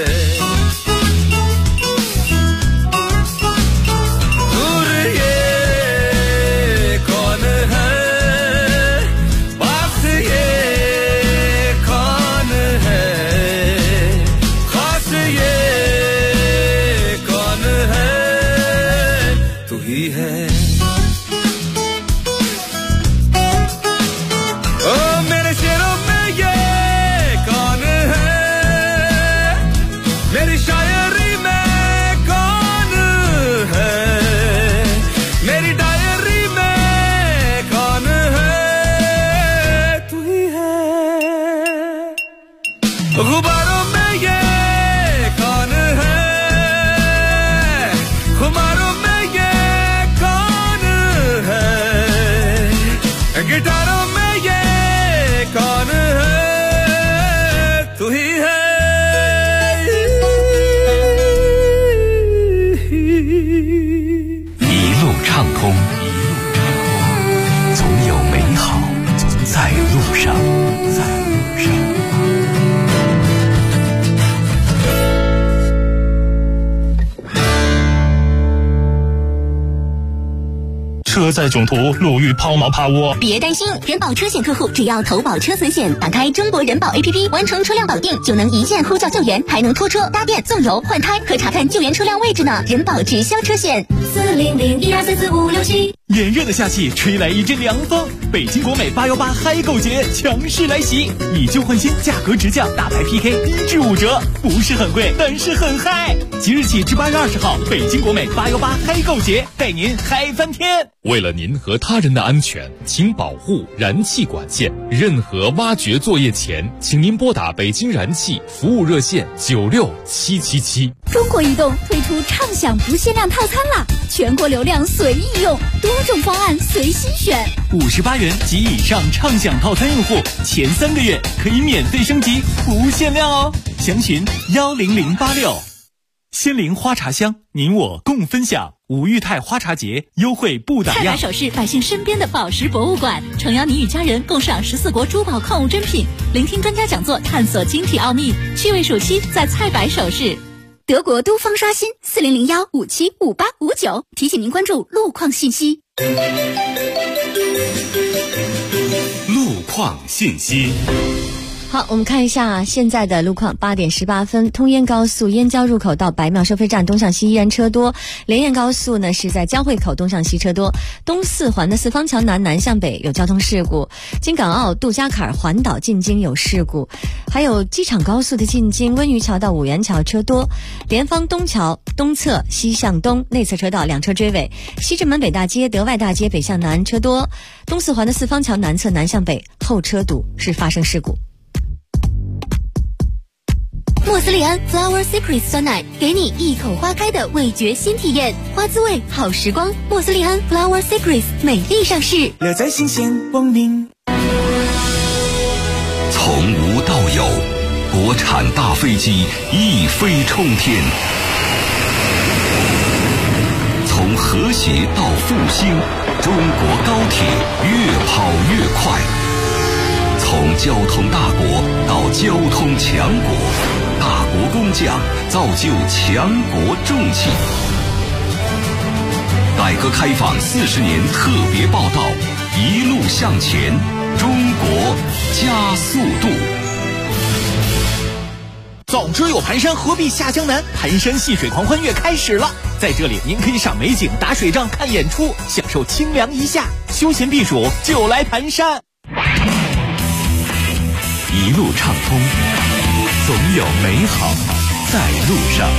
दूर ये कौन है पास ये कौन है खास ये कौन है तू ही है गुब्बारों में ये कौन है खुमारों में ये कौन है गिटारों में ये कौन है तू ही है 一路畅通总有美好在路上车载囧途，路遇抛锚趴窝。 别担心，人保车险客户只要投保车损险，打开中国人保 APP， 完成车辆保定，就能一键呼叫救援，还能拖车、搭电、送油、换胎和查看救援车辆位置呢。人保直销车险，40012344567。 炎热的夏季吹来一阵凉风，北京国美818嗨购节强势来袭，以旧换新，价格直降，大牌 PK 1至5折，不是很贵，但是很嗨。即日起至8月20号，北京国美818嗨购节带您嗨翻天。 为了您和他人的安全，请保护燃气管线。任何挖掘作业前，请您拨打北京燃气服务热线96777。 中国移动推出畅享不限量套餐啦，全国流量随意用，多种方案随心选。 58元及以上畅享套餐用户，前3个月可以免费升级，不限量哦。详询10086。仙灵花茶香，您我共分享。五裕泰花茶节优惠不打烊。 太白首饰，百姓身边的宝石博物馆，诚邀你与家人共赏14国珠宝矿物珍品，聆听专家讲座，探索晶体奥秘。趣味暑期在菜百首饰。 德国都方刷新4001575859，提醒您关注路况信息。 况信息。 好，我们看一下现在的路况。8点18分，通燕高速燕郊入口到白庙收费站东向西依然车多，连燕高速呢是在交汇口东向西车多，东四环的四方桥南向北有交通事故，京港澳杜家坎环岛进京有事故，还有机场高速的进京温榆桥到五元桥车多，联芳东桥东侧西向东内侧车道2车追尾，西直门北大街德外大街北向南车多，东四环的四方桥南侧南向北后车堵是发生事故。 莫斯利安 Flower Secret 酸奶，给你一口花开的味觉新体验，花滋味好时光。莫斯利安 Flower Secret 美丽上市， 乐在新鲜光明。 从无到有，国产大飞机一飞冲天；从和谐到复兴，中国高铁越跑越快；从交通大国到交通强国，大国工匠造就强国重器。改革开放40年特别报道，一路向前，中国加速度。 早知有盘山，何必下江南？盘山戏水狂欢月开始了，在这里您可以赏美景、打水仗、看演出，享受清凉一夏，休闲避暑就来盘山。 一路畅通，总有美好在路上。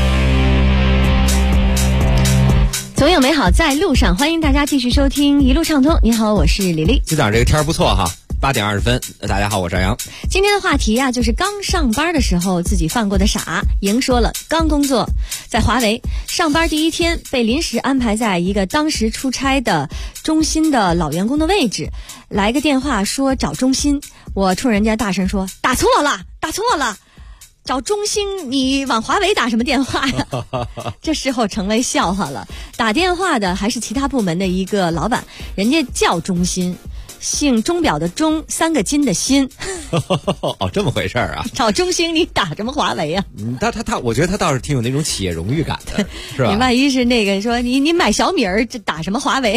总有美好在路上，欢迎大家继续收听一路畅通。你好，我是李丽。 今早上这个天儿不错哈。8点20分，大家好，我是杨。 今天的话题啊，就是刚上班的时候自己犯过的傻。莹说了，刚工作在华为上班第一天，被临时安排在一个当时出差的中心的老员工的位置，来个电话说找中心，我冲人家大声说打错了，找中心你往华为打什么电话呀？这时候成为笑话了。打电话的还是其他部门的一个老板，人家叫中心，姓钟表的钟，3个金的心。 哦，这么回事啊？ 找中兴你打什么华为啊？ 他，我觉得他倒是挺有那种企业荣誉感的，是吧？ 你万一是那个说你买小米儿，这打什么华为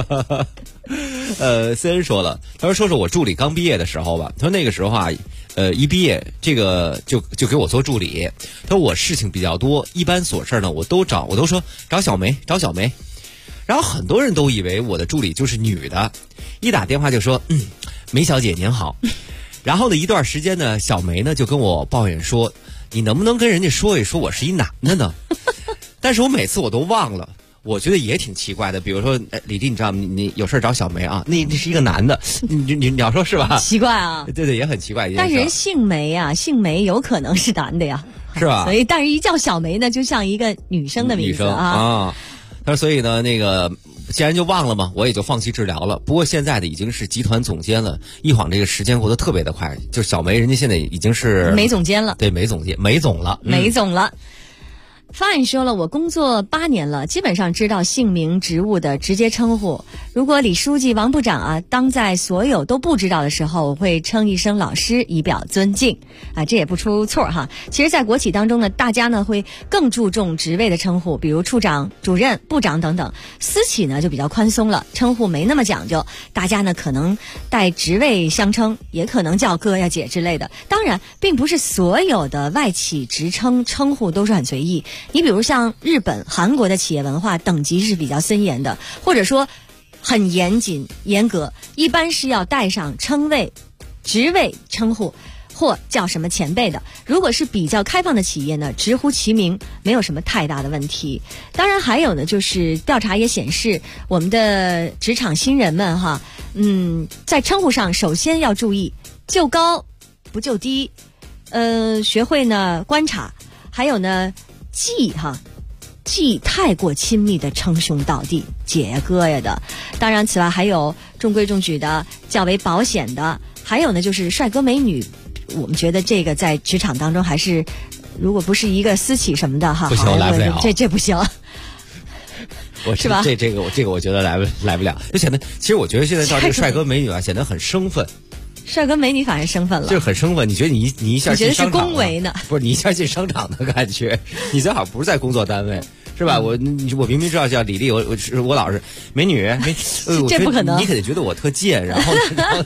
森说了，他说我助理刚毕业的时候吧，他说那个时候啊，一毕业这个就给我做助理，他说我事情比较多，一般琐事呢我都说找小梅。然后很多人都以为我的助理就是女的，一打电话就说梅小姐您好。然后呢一段时间呢，小梅呢就跟我抱怨说，你能不能跟人家说一说我是一男的呢？但是我每次我都忘了，我觉得也挺奇怪的。比如说李丽，你知道你有事找小梅啊，那是一个男的，你要说是吧？ 奇怪啊， 对，也很奇怪。 但是人姓梅啊，姓梅有可能是男的呀， 是吧？ 所以但是一叫小梅呢，就像一个女生的名字啊。 他说所以呢，那个既然就忘了嘛，我也就放弃治疗了。不过现在的已经是集团总监了，一晃这个时间过得特别的快。就小梅人家现在已经是梅总监了， 对，梅总了。 Fine 说了，我工作8年了，基本上知道姓名职务的直接称呼。如果李书记、王部长啊，当在所有都不知道的时候，我会称一声老师，以表尊敬啊，这也不出错哈。其实在国企当中呢，大家呢会更注重职位的称呼，比如处长、主任、部长等等。私企呢就比较宽松了，称呼没那么讲究，大家呢可能带职位相称，也可能叫哥呀姐之类的。当然并不是所有的外企职称呼都是很随意，你比如像日本、韩国的企业文化等级是比较森严的，或者说很严谨严格，一般是要带上称谓、职位称呼或叫什么前辈的。如果是比较开放的企业呢，直呼其名没有什么太大的问题。当然还有呢，就是调查也显示，我们的职场新人们哈，在称呼上首先要注意就高不就低，学会呢观察，还有呢忌太过亲密的称兄道弟、姐呀哥呀的。当然此外还有中规中矩的、较为保险的，还有呢就是帅哥美女。我们觉得这个在职场当中还是，如果不是一个私企什么的哈， 不行，来不了， 这不行。是吧？ 这个我觉得来不了，就显得其实我觉得现在到这个帅哥美女啊，显得很生分。 帅哥美女反而生分了， 就是很生分。你觉得你一下进商场， 你觉得是恭维呢？ 不是，你一下进商场的感觉，你最好不是在工作单位，是吧？我明明知道叫李丽，我老是美女， 这不可能， 你肯定觉得我特贱，然后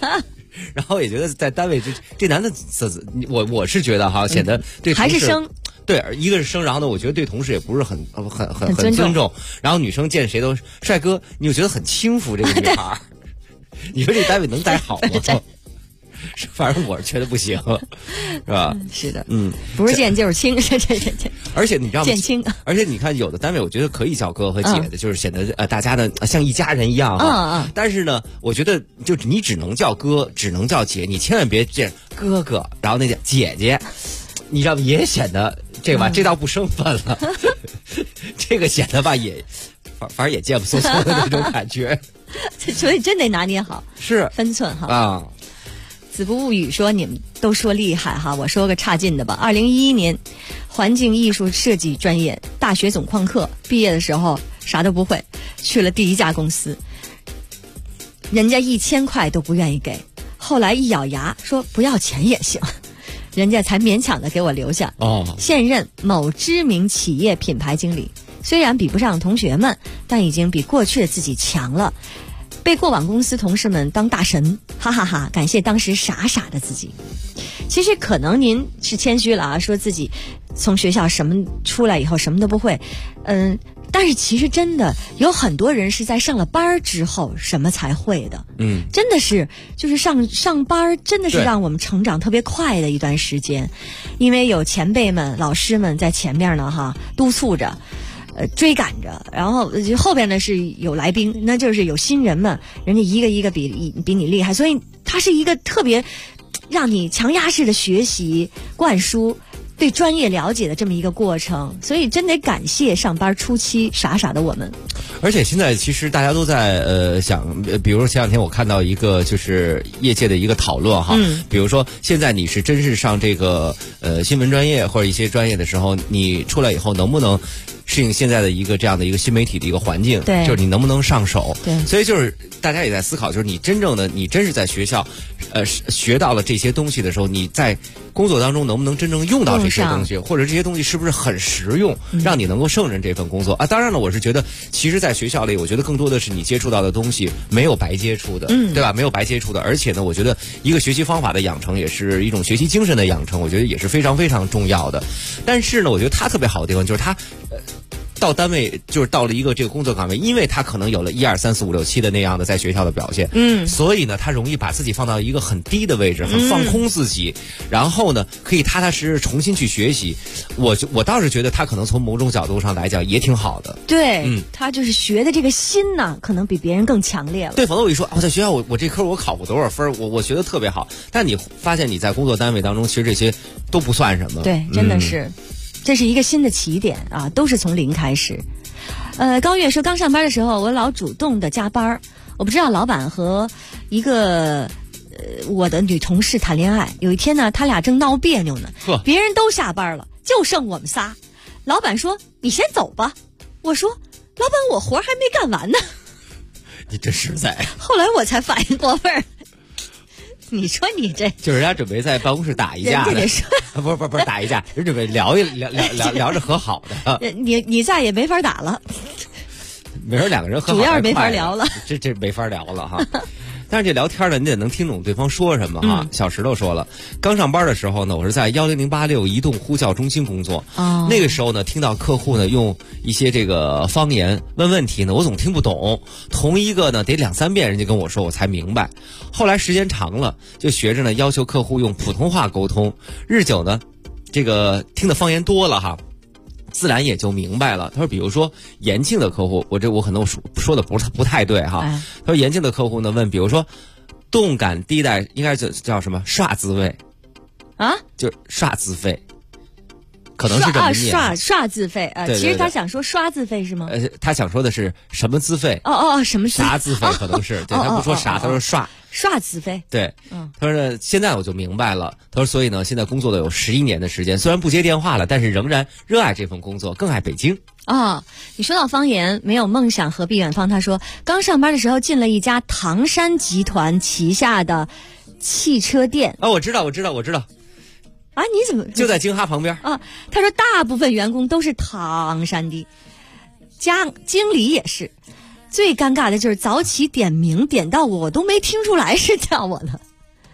然后也觉得在单位这男的，我是觉得哈，显得对同事还是生。 对，一个是生，然后呢，我觉得对同事也不是很尊重。然后女生见谁都帅哥，你就觉得很轻浮这个女孩。你说这单位能待好吗？反正我是觉得不行，是吧？ 是的，不是贱就是轻，这。 而且你知道吗？ 贱轻。 而且你看，有的单位我觉得可以叫哥和姐的，就是显得大家呢像一家人一样哈。但是呢，我觉得就你只能叫哥，只能叫姐，你千万别见哥哥，然后那叫姐姐，你知道也显得这个吧，这倒不生分了，这个显得吧也，反正也见不嗖嗖的那种感觉。 所以真得拿捏好， 是分寸哈啊。 子不物语说你们都说厉害哈，我说个差劲的吧。2011年，环境艺术设计专业大学总旷课，毕业的时候啥都不会，去了第一家公司，人家1000块都不愿意给，后来一咬牙说不要钱也行，人家才勉强的给我留下。现任某知名企业品牌经理，虽然比不上同学们，但已经比过去的自己强了。被过往公司同事们当大神，哈哈哈！感谢当时傻傻的自己。其实可能您是谦虚了啊，说自己从学校什么出来以后什么都不会，但是其实真的有很多人是在上了班之后什么才会的。真的是就是上班真的是让我们成长特别快的一段时间，因为有前辈们老师们在前面呢哈督促着。追赶着，然后后边呢是有来宾，那就是有新人们，人家一个一个比你厉害，所以它是一个特别让你强压式的学习灌输对专业了解的这么一个过程，所以真得感谢上班初期傻傻的我们。 而且现在其实大家都在想，比如说前两天我看到一个就是业界的一个讨论哈，比如说现在你是真是上这个新闻专业或者一些专业的时候，你出来以后能不能适应现在的一个这样的一个新媒体的一个环境， 对， 就是你能不能上手， 对， 所以就是大家也在思考，就是你真是在学校，学到了这些东西的时候，你在工作当中能不能真正用到这些东西，或者这些东西是不是很实用，让你能够胜任这份工作啊？当然了，我是觉得，其实，在学校里，我觉得更多的是你接触到的东西没有白接触的，对吧？没有白接触的，而且呢，我觉得一个学习方法的养成，也是一种学习精神的养成，我觉得也是非常非常重要的。但是呢，我觉得它特别好的地方就是它，到单位就是到了一个这个工作岗位，因为他可能有了1、2、3、4、5、6、7的那样的在学校的表现，所以呢，他容易把自己放到一个很低的位置，很放空自己，然后呢，可以踏踏实实重新去学习。我倒是觉得他可能从某种角度上来讲也挺好的。 对，他就是学的这个心呢，可能比别人更强烈了。 对，否则我一说在学校我这科我考过多少分，我学的特别好，但你发现你在工作单位当中，其实这些都不算什么。 对，真的是。这是一个新的起点啊，都是从零开始。高月说，刚上班的时候，我老主动的加班，我不知道老板和一个我的女同事谈恋爱。有一天呢，他俩正闹别扭呢，别人都下班了，就剩我们仨。老板说：“你先走吧。”我说：“老板，我活还没干完呢。” 你真实在。 后来我才反应过味儿。你说你这就是人家准备在办公室打一架的，不是打一架，人准备聊着和好的。 你再也没法打了， 没人两个人和好， 主要是没法聊了， 这没法聊了哈。但是这聊天呢，你得能听懂对方说什么哈。小石头说了，刚上班的时候呢，我是在10086移动呼叫中心工作。那个时候呢，听到客户呢用一些这个方言问问题呢，我总听不懂。同一个呢，得2、3遍人家跟我说，我才明白。后来时间长了，就学着呢要求客户用普通话沟通。日久呢，这个听的方言多了哈。自然也就明白了。他说，比如说延庆的客户，我可能说的不太对哈。他说延庆的客户呢问，比如说动感地带应该叫什么刷资费啊？ 就是刷资费，可能是这么念。 刷资费啊，其实他想说刷资费是吗？ 他想说的是什么资费？ 什么啥资费？可能是对，他不说啥，他说刷资费。 对，他说呢，现在我就明白了。他说，所以呢，现在工作了有11年的时间，虽然不接电话了，但是仍然热爱这份工作，更爱北京。 你说到方言，没有梦想何必远方？他说，刚上班的时候进了一家唐山集团旗下的汽车店。 我知道。 啊，你怎么就在京哈旁边啊？他说，大部分员工都是唐山的，经理也是。最尴尬的就是早起点名点到我都没听出来是叫我的。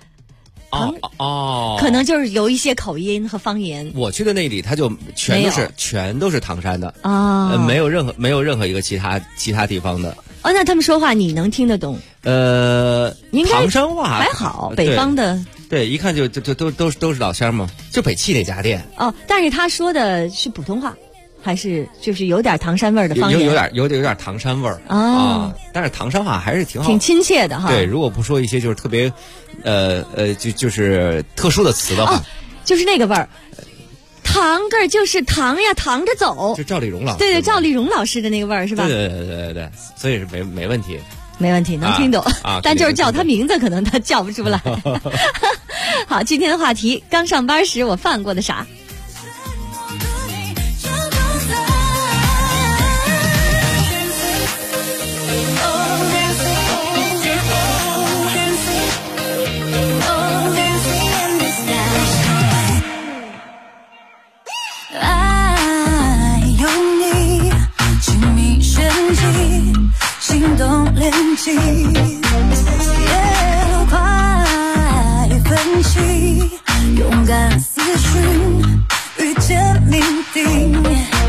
可能就是有一些口音和方言。 我去的那里，它就全都是唐山的没有任何一个其他地方的。 那他们说话你能听得懂？应该唐山话还好，北方的。 对，一看就都是老乡嘛，就北汽那家店。 但是他说的是普通话，还是就是有点唐山味儿的方言？ 有点唐山味儿但是唐山话还是挺好， 挺亲切的哈。 对，如果不说一些就是特别就是特殊的词的话， 就是那个味儿。糖个儿就是糖呀，糖着走。 就赵丽蓉老师。 对，赵丽蓉老师的那个味儿是吧？ 对，所以是没问题。 没问题，能听懂。但就是叫他名字，可能他叫不出来。好，今天的话题，刚上班时我犯过的啥？ 心动连击，快奋起，勇敢思绪，遇见命定。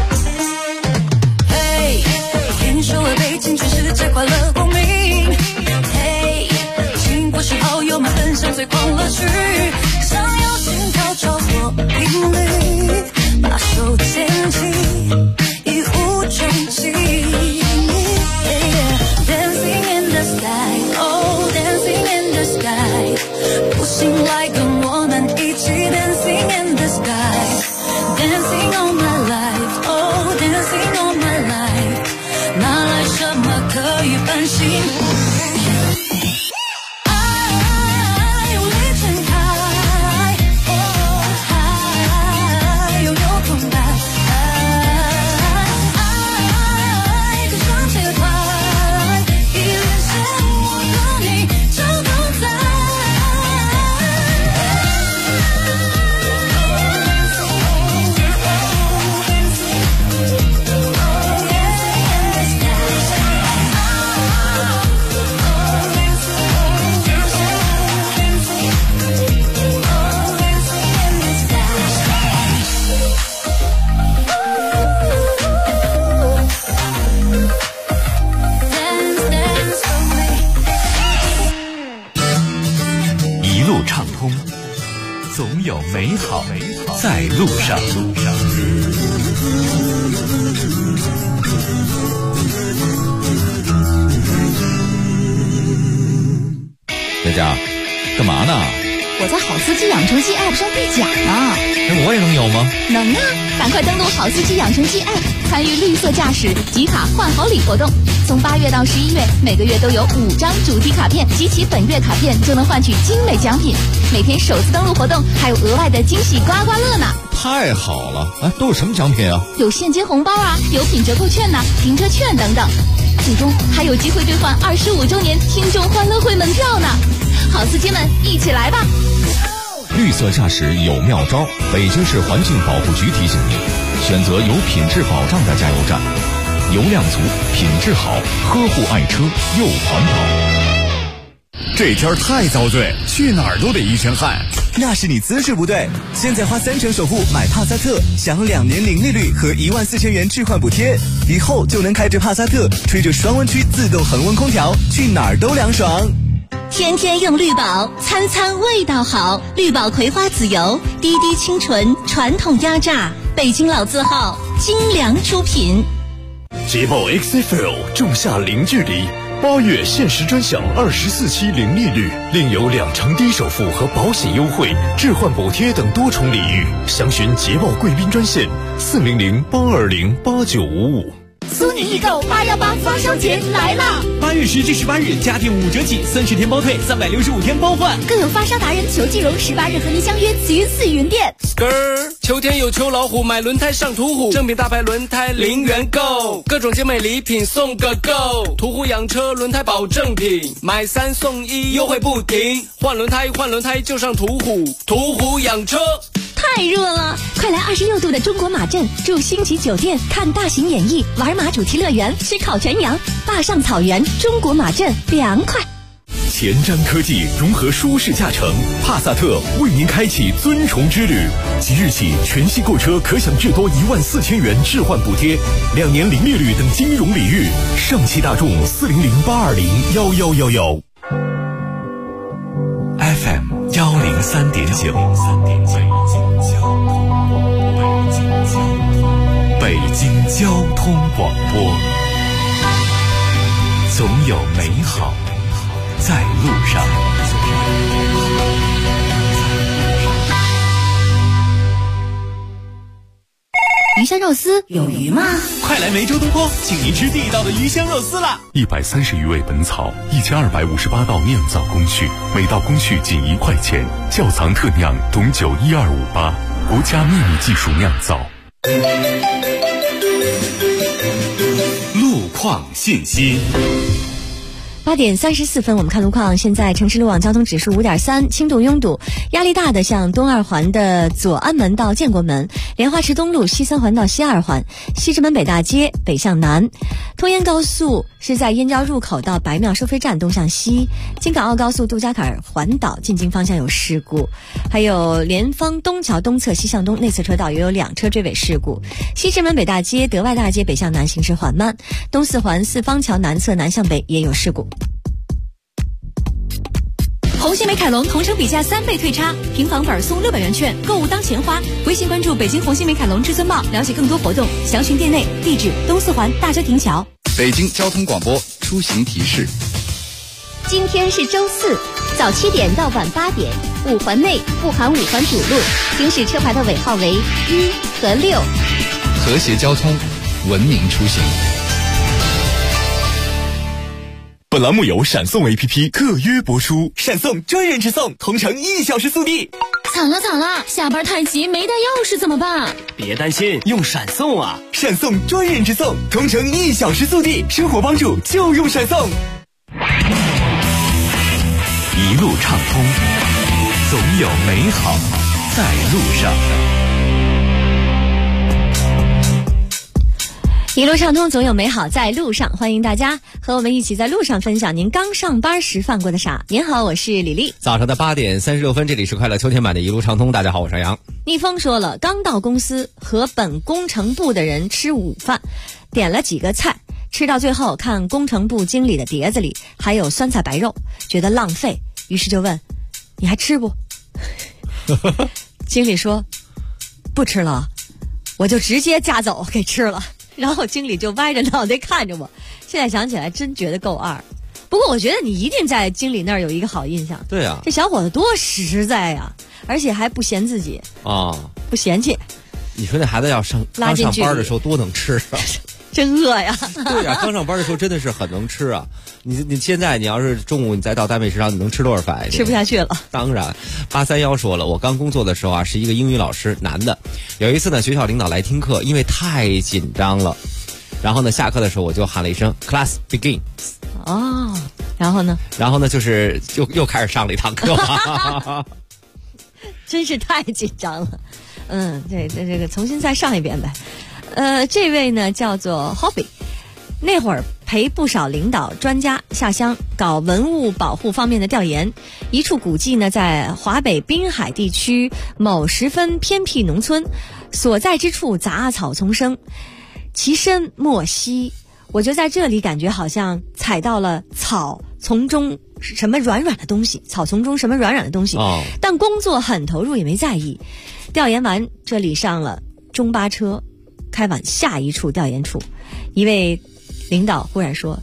嘿，天手为北京，全世界快乐光明。嘿，经过时好友们分享最狂乐趣，想要心跳超过频率，把手牵起，一无穷期。醒来跟我们一起 dancing in the sky, dancing all my life, oh dancing all my life， 哪来什么可以半醒？爱无力撑开，哦爱拥有空白，爱跟上节拍，一连线我和你就都在。 一路畅通，总有美好在路上。 佳佳，干嘛呢？ 我在好司机养成记 App 上兑奖呢。 我也能有吗？ 能啊！赶快登录好司机养成记 App， 参与绿色驾驶集卡换好礼活动。从8月到11月，每个月都有5张主题卡片，集齐本月卡片就能换取精美奖品。每天首次登录活动还有额外的惊喜刮刮乐呢！ 太好了！都有什么奖品啊？ 有现金红包啊，有品折扣券呐，停车券等等。最终还有机会兑换25周年听众欢乐会门票呢！好司机们，一起来吧！ 绿色驾驶有妙招，北京市环境保护局提醒您：选择有品质保障的加油站，油量足，品质好，呵护爱车又环保。 这天太遭罪，去哪儿都得一身汗。那是你姿势不对。现在花3成首付买帕萨特，享2年零利率和14000元置换补贴，以后就能开着帕萨特，吹着双温区自动恒温空调，去哪儿都凉爽。 天天用绿宝，餐餐味道好。绿宝葵花籽油，滴滴清纯，传统压榨，北京老字号，精良出品。 捷豹 XFL 仲夏零距离，8月限时专享24期零利率，另有2成低首付和保险优惠、置换补贴等多重礼遇。详询捷豹贵宾专线400-820-8955。 苏宁易购818发烧节来啦 ！8月10至18日，家电5折起，30天包退，365天包换。 更有发烧达人裘继荣18日和您相约紫云寺云店。 秋天有秋老虎，买轮胎上途虎，正品大牌轮胎0元购，各种精美礼品送个够。途虎养车轮胎保证品，买3送1，优惠不停。换轮胎就上途虎，途虎养车。 太热了，快来26度的中国马镇，住星级酒店，看大型演艺，玩马主题乐园，吃烤全羊，坝上草原，中国马镇凉快。 前瞻科技融合舒适驾乘，帕萨特为您开启尊崇之旅。即日起，全系购车可享至多14000元置换补贴，2年零利率等金融礼遇。上汽大众400-820-1111。FM 103.9，北京交通广播，总有美好在路上。 鱼香肉丝有鱼吗？ 快来梅州东坡，请您吃地道的鱼香肉丝啦 ！130余味本草，1258道酿造工序，每道工序仅1块钱。窖藏特酿董酒12588，国家秘密技术酿造。 路况信息。 8点34分，我们看路况。现在城市路网交通指数5.3，轻度拥堵，压力大的像东二环的左安门到建国门，莲花池东路西3环到西2环，西直门北大街北向南，通燕高速是在燕郊入口到白庙收费站东向西，京港澳高速杜家坎环岛进京方向有事故，还有联芳东桥东侧西向东内侧车道也有2车追尾事故，西直门北大街德外大街北向南行驶缓慢，东4环四方桥南侧南向北也有事故。 红星美凯龙同城比价3倍退差，平房本送600元券，购物当钱花。微信关注北京红星美凯龙至尊报，了解更多活动，详询店内。地址东4环大郊亭桥。 北京交通广播出行提示： 今天是周4，早7点到晚8点，5环内不含5环主路，行驶车牌的尾号为1和6。 和谐交通，文明出行。 本栏目由闪送 APP 特约播出，闪送专人直送，同城1小时速递。 惨了，下班太急没带钥匙怎么办？ 别担心，用闪送啊！ 闪送专人直送，同城1小时速递，生活帮助就用闪送。一路畅通，总有美好在路上。 一路畅通，总有美好在路上。欢迎大家和我们一起在路上分享您刚上班时犯过的傻。您好，我是李丽。 早上的8点36分，这里是快乐秋天版的一路畅通。大家好，我是杨。 逆风说了，刚到公司和本工程部的人吃午饭，点了几个菜，吃到最后看工程部经理的碟子里还有酸菜白肉，觉得浪费，于是就问：“你还吃不？”经理说：“不吃了，我就直接夹走给吃了。”然后经理就歪着脑袋看着我，现在想起来真觉得够二。不过我觉得你一定在经理那儿有一个好印象。 对啊， 这小伙子多实在呀，而且还不嫌自己啊， 不嫌弃。 你说那孩子要刚上班的时候多能吃啊， 真饿呀！ 对呀，刚上班的时候真的是很能吃啊。你现在你要是中午你再到单位食堂，你能吃多少饭？ 吃不下去了。 当然，831说了，我刚工作的时候啊，是一个英语老师，男的。有一次呢，学校领导来听课，因为太紧张了，然后呢，下课的时候我就喊了一声 "Class begin"。 哦，然后呢？ 然后呢，就是又开始上了一堂课。 真是太紧张了。这个重新再上一遍呗。这位呢叫做 Hobby。那会儿陪不少领导专家下乡搞文物保护方面的调研，一处古迹呢在华北滨海地区某十分偏僻农村，所在之处杂草丛生，其深莫稀。我就在这里感觉好像踩到了草丛中什么软软的东西，草丛中什么软软的东西，但工作很投入也没在意。调研完，这里上了中巴车，开往下一处调研处。一位领导忽然说：“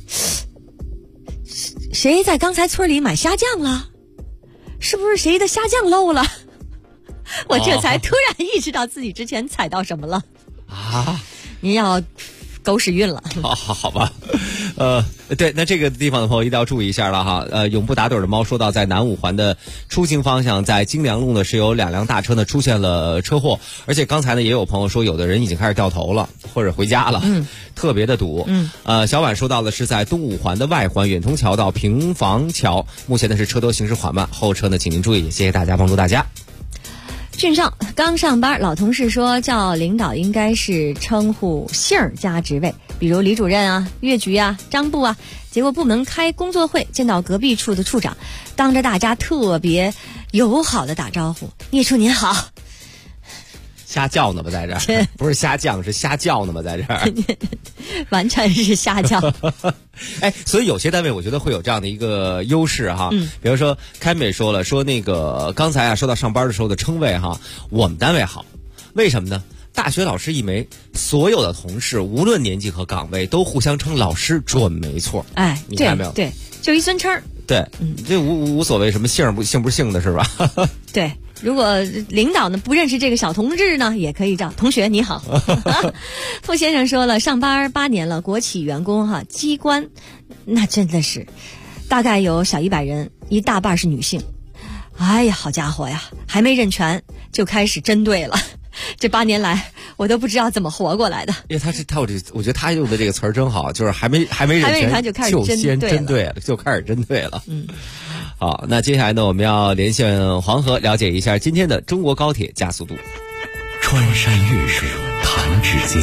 谁在刚才村里买虾酱了？是不是谁的虾酱漏了？”我这才突然意识到自己之前踩到什么了啊！您要狗屎运了。 好吧。对，那这个地方的朋友一定要注意一下了哈。永不打盹的猫说到，在南5环的出京方向，在京良路呢是有2辆大车呢出现了车祸，而且刚才呢也有朋友说，有的人已经开始掉头了或者回家了，特别的堵。小婉说到的是在东5环的外环远通桥到平房桥，目前呢是车多行驶缓慢，后车呢请您注意，谢谢大家，帮助大家。 俊少刚上班，老同事说叫领导应该是称呼姓儿加职位，比比如李主任啊、岳局啊、张部啊。结果部门开工作会，见到隔壁处的处长，当着大家特别友好的打招呼：“聂处您好。” 瞎叫呢吧，在这儿不是瞎降，是瞎叫呢吧，在这儿完全是瞎叫。 哎，所以有些单位我觉得会有这样的一个优势哈，比如说开美说了，说那个刚才啊说到上班的时候的称谓哈，我们单位好，为什么呢？大学老师一枚，所有的同事无论年纪和岗位都互相称老师，准没错。 哎， 你看没有？ 对，就一尊称。 对，这无所谓什么姓不姓的是吧？ 对。如果领导呢不认识这个小同志呢，也可以叫同学你好。傅先生说了，上班8年了，国企员工哈，机关那真的是大概有小100人，一大半是女性。哎呀，好家伙呀，还没认全就开始针对了。这8年来，我都不知道怎么活过来的。 因为我觉得他用的这个词儿真好，就是还没认全就开始针对了，就开始针对了。好，那接下来呢，我们要连线黄河，了解一下今天的中国高铁加速度。 穿山越水弹指间，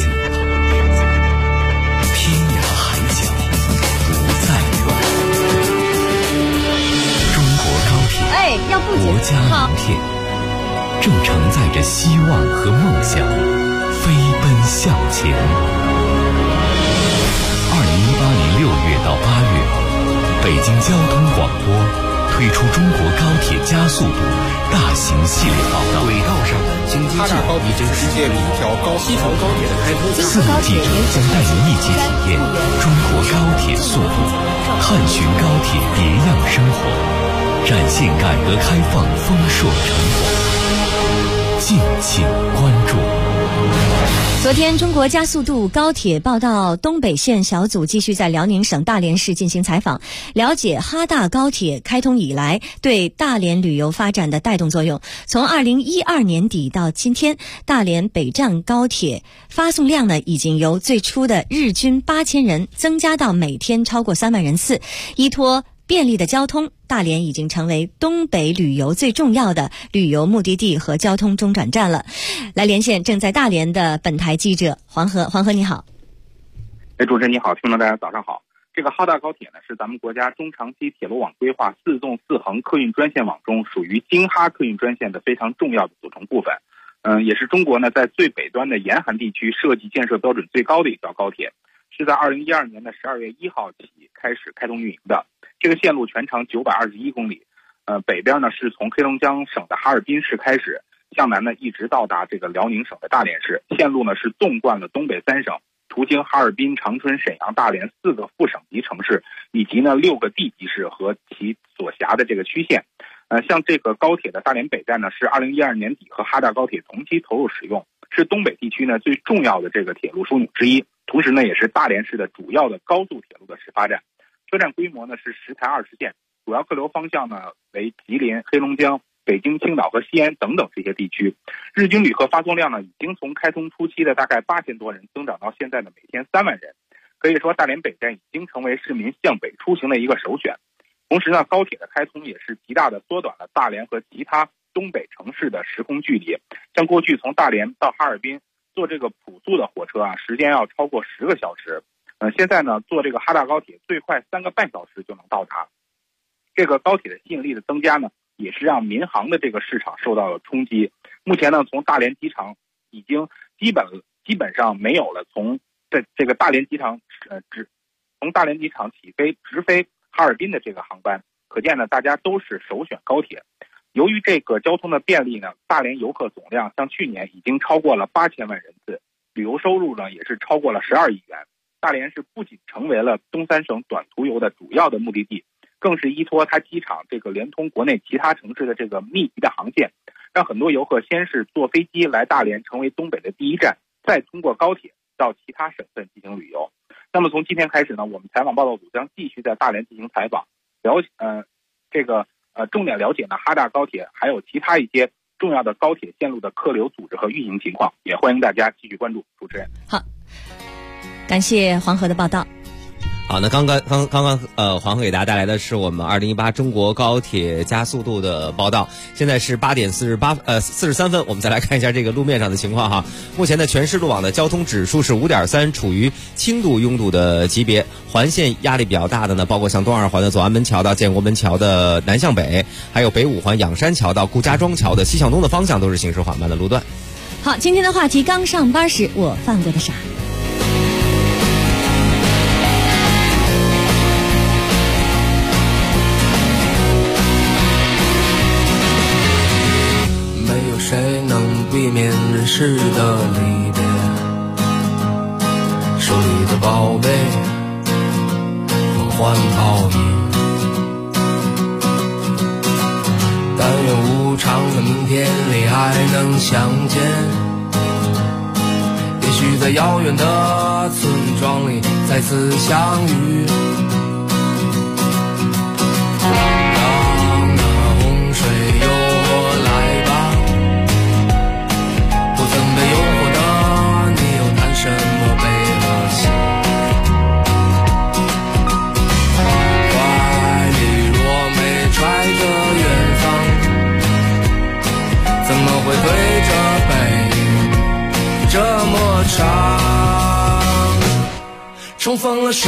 天涯海角不再远。中国高铁，国家名片，正承载着希望和梦想，飞奔向前。2018年6月到8月，北京交通广播推出中国高铁加速度大型系列报道， 轨道上的经济计划已经实现了一条西成高铁的开通。 4路记者将带您一起体验中国高铁速度，探寻高铁别样生活，展现改革开放丰硕成果，敬请关注。 昨天，中国加速度高铁报道东北线小组继续在辽宁省大连市进行采访，了解哈大高铁开通以来对大连旅游发展的带动作用。从2012年底到今天，大连北站高铁发送量呢，已经由最初的日均8000人增加到每天超过3万人次。依托便利的交通，大连已经成为东北旅游最重要的旅游目的地和交通中转站了。来连线正在大连的本台记者黄河，黄河你好。 主持人你好，听众大家早上好。这个哈大高铁呢，是咱们国家中长期铁路网规划4纵4横客运专线网中属于京哈客运专线的非常重要的组成部分。也是中国呢在最北端的严寒地区设计建设标准最高的一条高铁，是在2012年的12月1号起开始开通运营的。这个线路全长921公里，北边呢是从黑龙江省的哈尔滨市开始，向南呢一直到达这个辽宁省的大连市。线路呢是纵贯了东北3省，途经哈尔滨、长春、沈阳、大连4个副省级城市，以及呢6个地级市和其所辖的这个区县。像这个高铁的大连北站呢，是2012年底和哈大高铁同期投入使用，是东北地区呢最重要的这个铁路枢纽之一，同时呢也是大连市的主要的高速铁路的始发站。车站规模呢是10台20线，主要客流方向呢为吉林、黑龙江、北京、青岛和西安等等这些地区。日均旅客发送量呢已经从开通初期的大概8000多人增长到现在的每天3万人，可以说大连北站已经成为市民向北出行的一个首选。同时呢，高铁的开通也是极大的缩短了大连和其他东北城市的时空距离。像过去从大连到哈尔滨坐这个普速的火车啊，时间要超过10个小时。现在呢，坐这个哈大高铁最快3个半小时就能到达。这个高铁的吸引力的增加呢，也是让民航的这个市场受到了冲击。目前呢，从大连机场已经基本上没有了从这个大连机场从大连机场起飞直飞哈尔滨的这个航班，可见呢，大家都是首选高铁。由于这个交通的便利呢，大连游客总量像去年已经超过了8000万人次，旅游收入呢也是超过了12亿元。大连市不仅成为了东3省短途游的主要的目的地，更是依托它机场这个连通国内其他城市的这个密集的航线，让很多游客先是坐飞机来大连成为东北的第一站，再通过高铁到其他省份进行旅游。那么从今天开始呢，我们采访报道组将继续在大连进行采访，重点了解呢哈大高铁还有其他一些重要的高铁线路的客流组织和运营情况，也欢迎大家继续关注。主持人， 好，感谢黄河的报道。 好，那刚刚黄河给大家带来的是我们2018中国高铁加速度的报道。现在是8点43分，我们再来看一下这个路面上的情况哈。目前的全市路网的交通指数是5.3，处于轻度拥堵的级别。环线压力比较大的呢，包括像东二环的左安门桥到建国门桥的南向北，还有北五环仰山桥到顾家庄桥的西向东的方向都是行驶缓慢的路段。 好，今天的话题，刚上班时我犯过的傻。 谁能避免人世的离别？手里的宝贝，梦幻泡影。但愿无常的明天里还能相见，也许在遥远的村庄里再次相遇。当那洪水又来吧，被诱惑的你又谈什么悲和喜？怀里若没揣着远方，怎么会对着背影这么长？重逢了谁？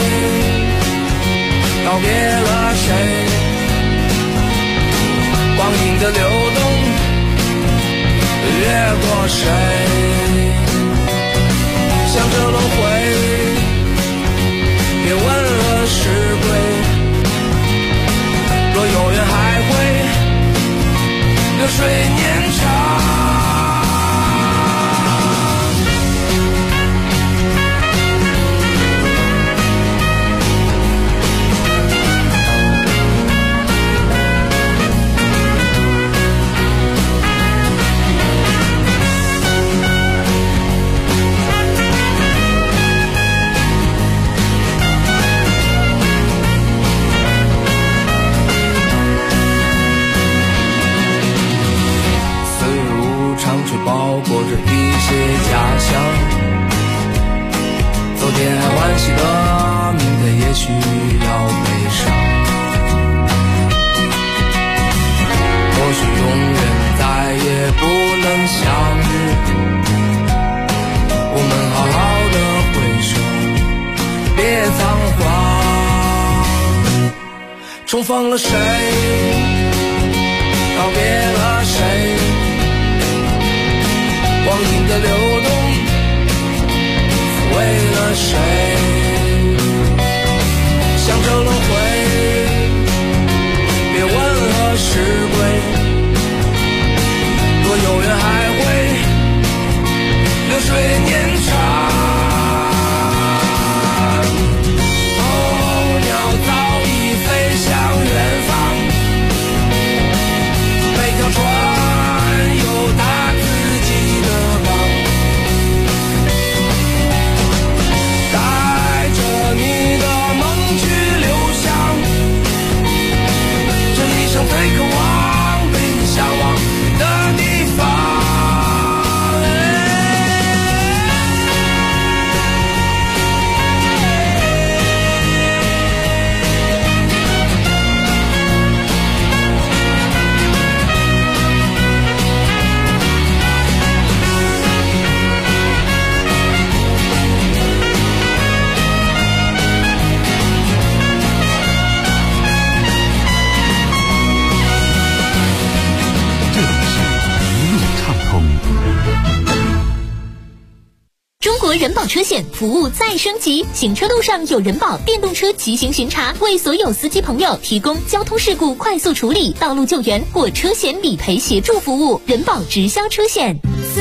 告别了谁？光阴的流动越过谁？向着轮回，别问了是归。若有缘还会流水年长。包裹着一些家乡，昨天还欢喜的，明天也许要悲伤。或许永远再也不能相遇，我们好好的挥手，别仓皇。重逢了谁？告别了谁？光阴的流动抚慰了谁？向着轮回，别问何时归。若有缘还会流水年长。候鸟早已飞向远方，每条船有它自己的港，带着你的梦去流向这一生最渴望被你向往的地方。 中国人保车险服务再升级，行车路上有人保电动车骑行巡查，为所有司机朋友提供交通事故快速处理、道路救援或车险理赔协助服务。人保直销车险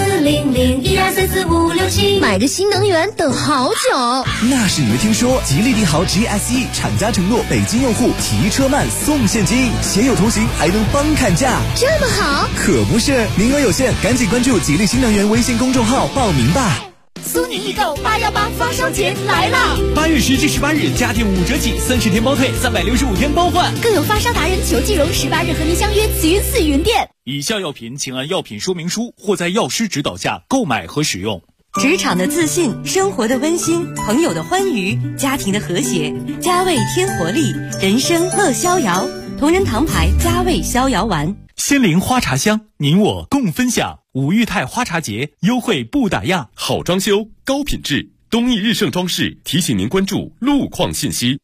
400123456 买个新能源等好久， 那是你没听说，吉利帝豪 GSE 厂家承诺北京用户提车慢送现金，携有同行还能帮砍价， 这么好？ 可不是，名额有限，赶紧关注吉利新能源微信公众号报名吧。 苏宁易购818发烧节来啦 ！8月10至18日，家电5折起，30天包退，365天包换， 更有发烧达人裘继荣18日和您相约慈云寺云店。 以下药品请按药品说明书或在药师指导下购买和使用。 职场的自信，生活的温馨，朋友的欢愉，家庭的和谐，佳味添活力，人生乐逍遥。同仁堂牌佳味逍遥丸， 仙灵花茶香，您我共分享。五裕泰花茶节优惠不打烊， 好装修，高品质。东益日盛装饰提醒您关注路况信息。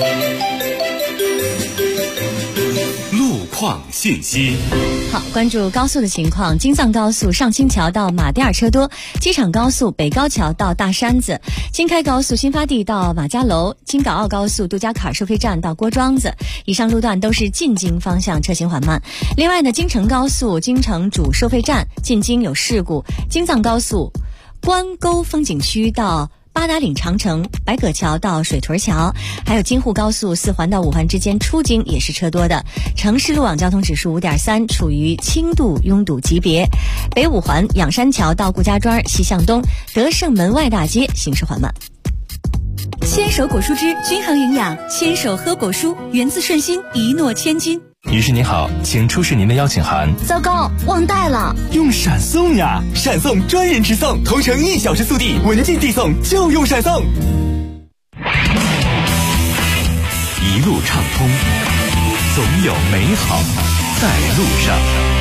路况信息。 好，关注高速的情况。京藏高速上清桥到马甸尔车多，机场高速北高桥到大山子，京开高速新发地到马家楼，京港澳高速杜家坎收费站到郭庄子，以上路段都是进京方向车行缓慢。另外呢，京承高速京承主收费站进京有事故，京藏高速关沟风景区到八达岭长城，白葛桥到水屯桥，还有京沪高速四环到五环之间出京也是车多的。城市路网交通指数5.3，处于轻度拥堵级别。北五环仰山桥到顾家庄西向东，德胜门外大街行驶缓慢。 牵手果蔬汁均衡营养，牵手喝果蔬，源自顺心，一诺千金。 女士您好，请出示您的邀请函。 糟糕，忘带了。 用闪送呀，闪送专人直送，同城1小时速递，文件递送就用闪送。 一路畅通，总有美好在路上。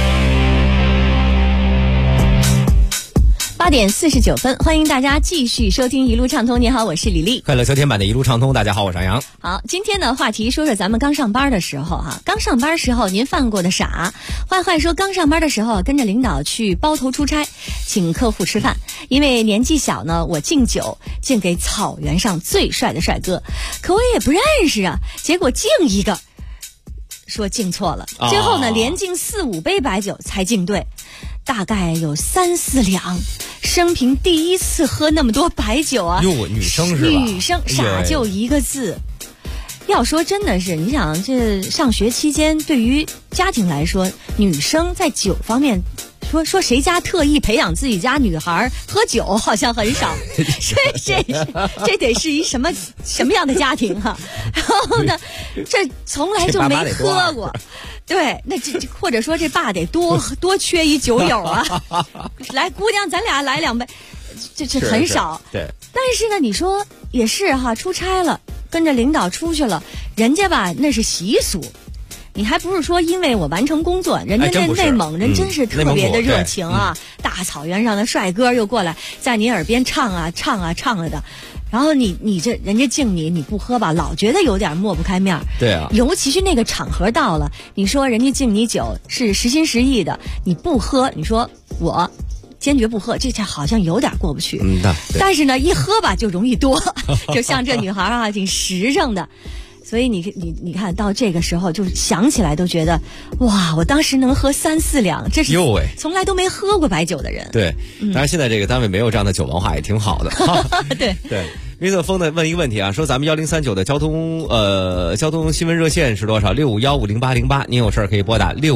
8点49分，欢迎大家继续收听一路畅通。你好，我是李丽。 快乐秋天版的一路畅通，大家好，我是杨洋。 好，今天的话题说说咱们刚上班的时候哈，刚上班时候您犯过的傻。坏说刚上班的时候跟着领导去包头出差，请客户吃饭，因为年纪小呢，我敬酒敬给草原上最帅的帅哥，可我也不认识啊，结果敬一个，说敬错了，最后呢连敬4、5杯白酒才敬对，大概有3、4两。生平第一次喝那么多白酒啊！ 哟，女生是吧？ 女生傻就一个字。要说真的是，你想这上学期间，对于家庭来说，女生在酒方面，说谁家特意培养自己家女孩喝酒，好像很少。这得是一什么样的家庭啊？然后呢，这从来就没喝过。对，那这或者说这爸得多缺一酒友啊！来，姑娘，咱俩来2杯，这很少。 对。 但是呢，你说也是哈，出差了，跟着领导出去了，人家吧那是习俗。你还不是说因为我完成工作，人家那内蒙人真是特别的热情啊！大草原上的帅哥又过来在你耳边唱啊的，然后你这人家敬你不喝吧，老觉得有点抹不开面。 对啊， 尤其是那个场合到了，你说人家敬你酒是实心实意的，你不喝，你说我坚决不喝，这好像有点过不去。但是呢，一喝吧就容易多，就像这女孩啊，挺实诚的。所以你看到这个时候，就想起来都觉得，哇！我当时能喝3、4两，这是从来都没喝过白酒的人。 对，当然现在这个单位没有这样的酒文化，也挺好的。 对。 绿色风呢问一个问题啊，说咱们1039的交通新闻热线是多少？65150808，您有事儿可以拨打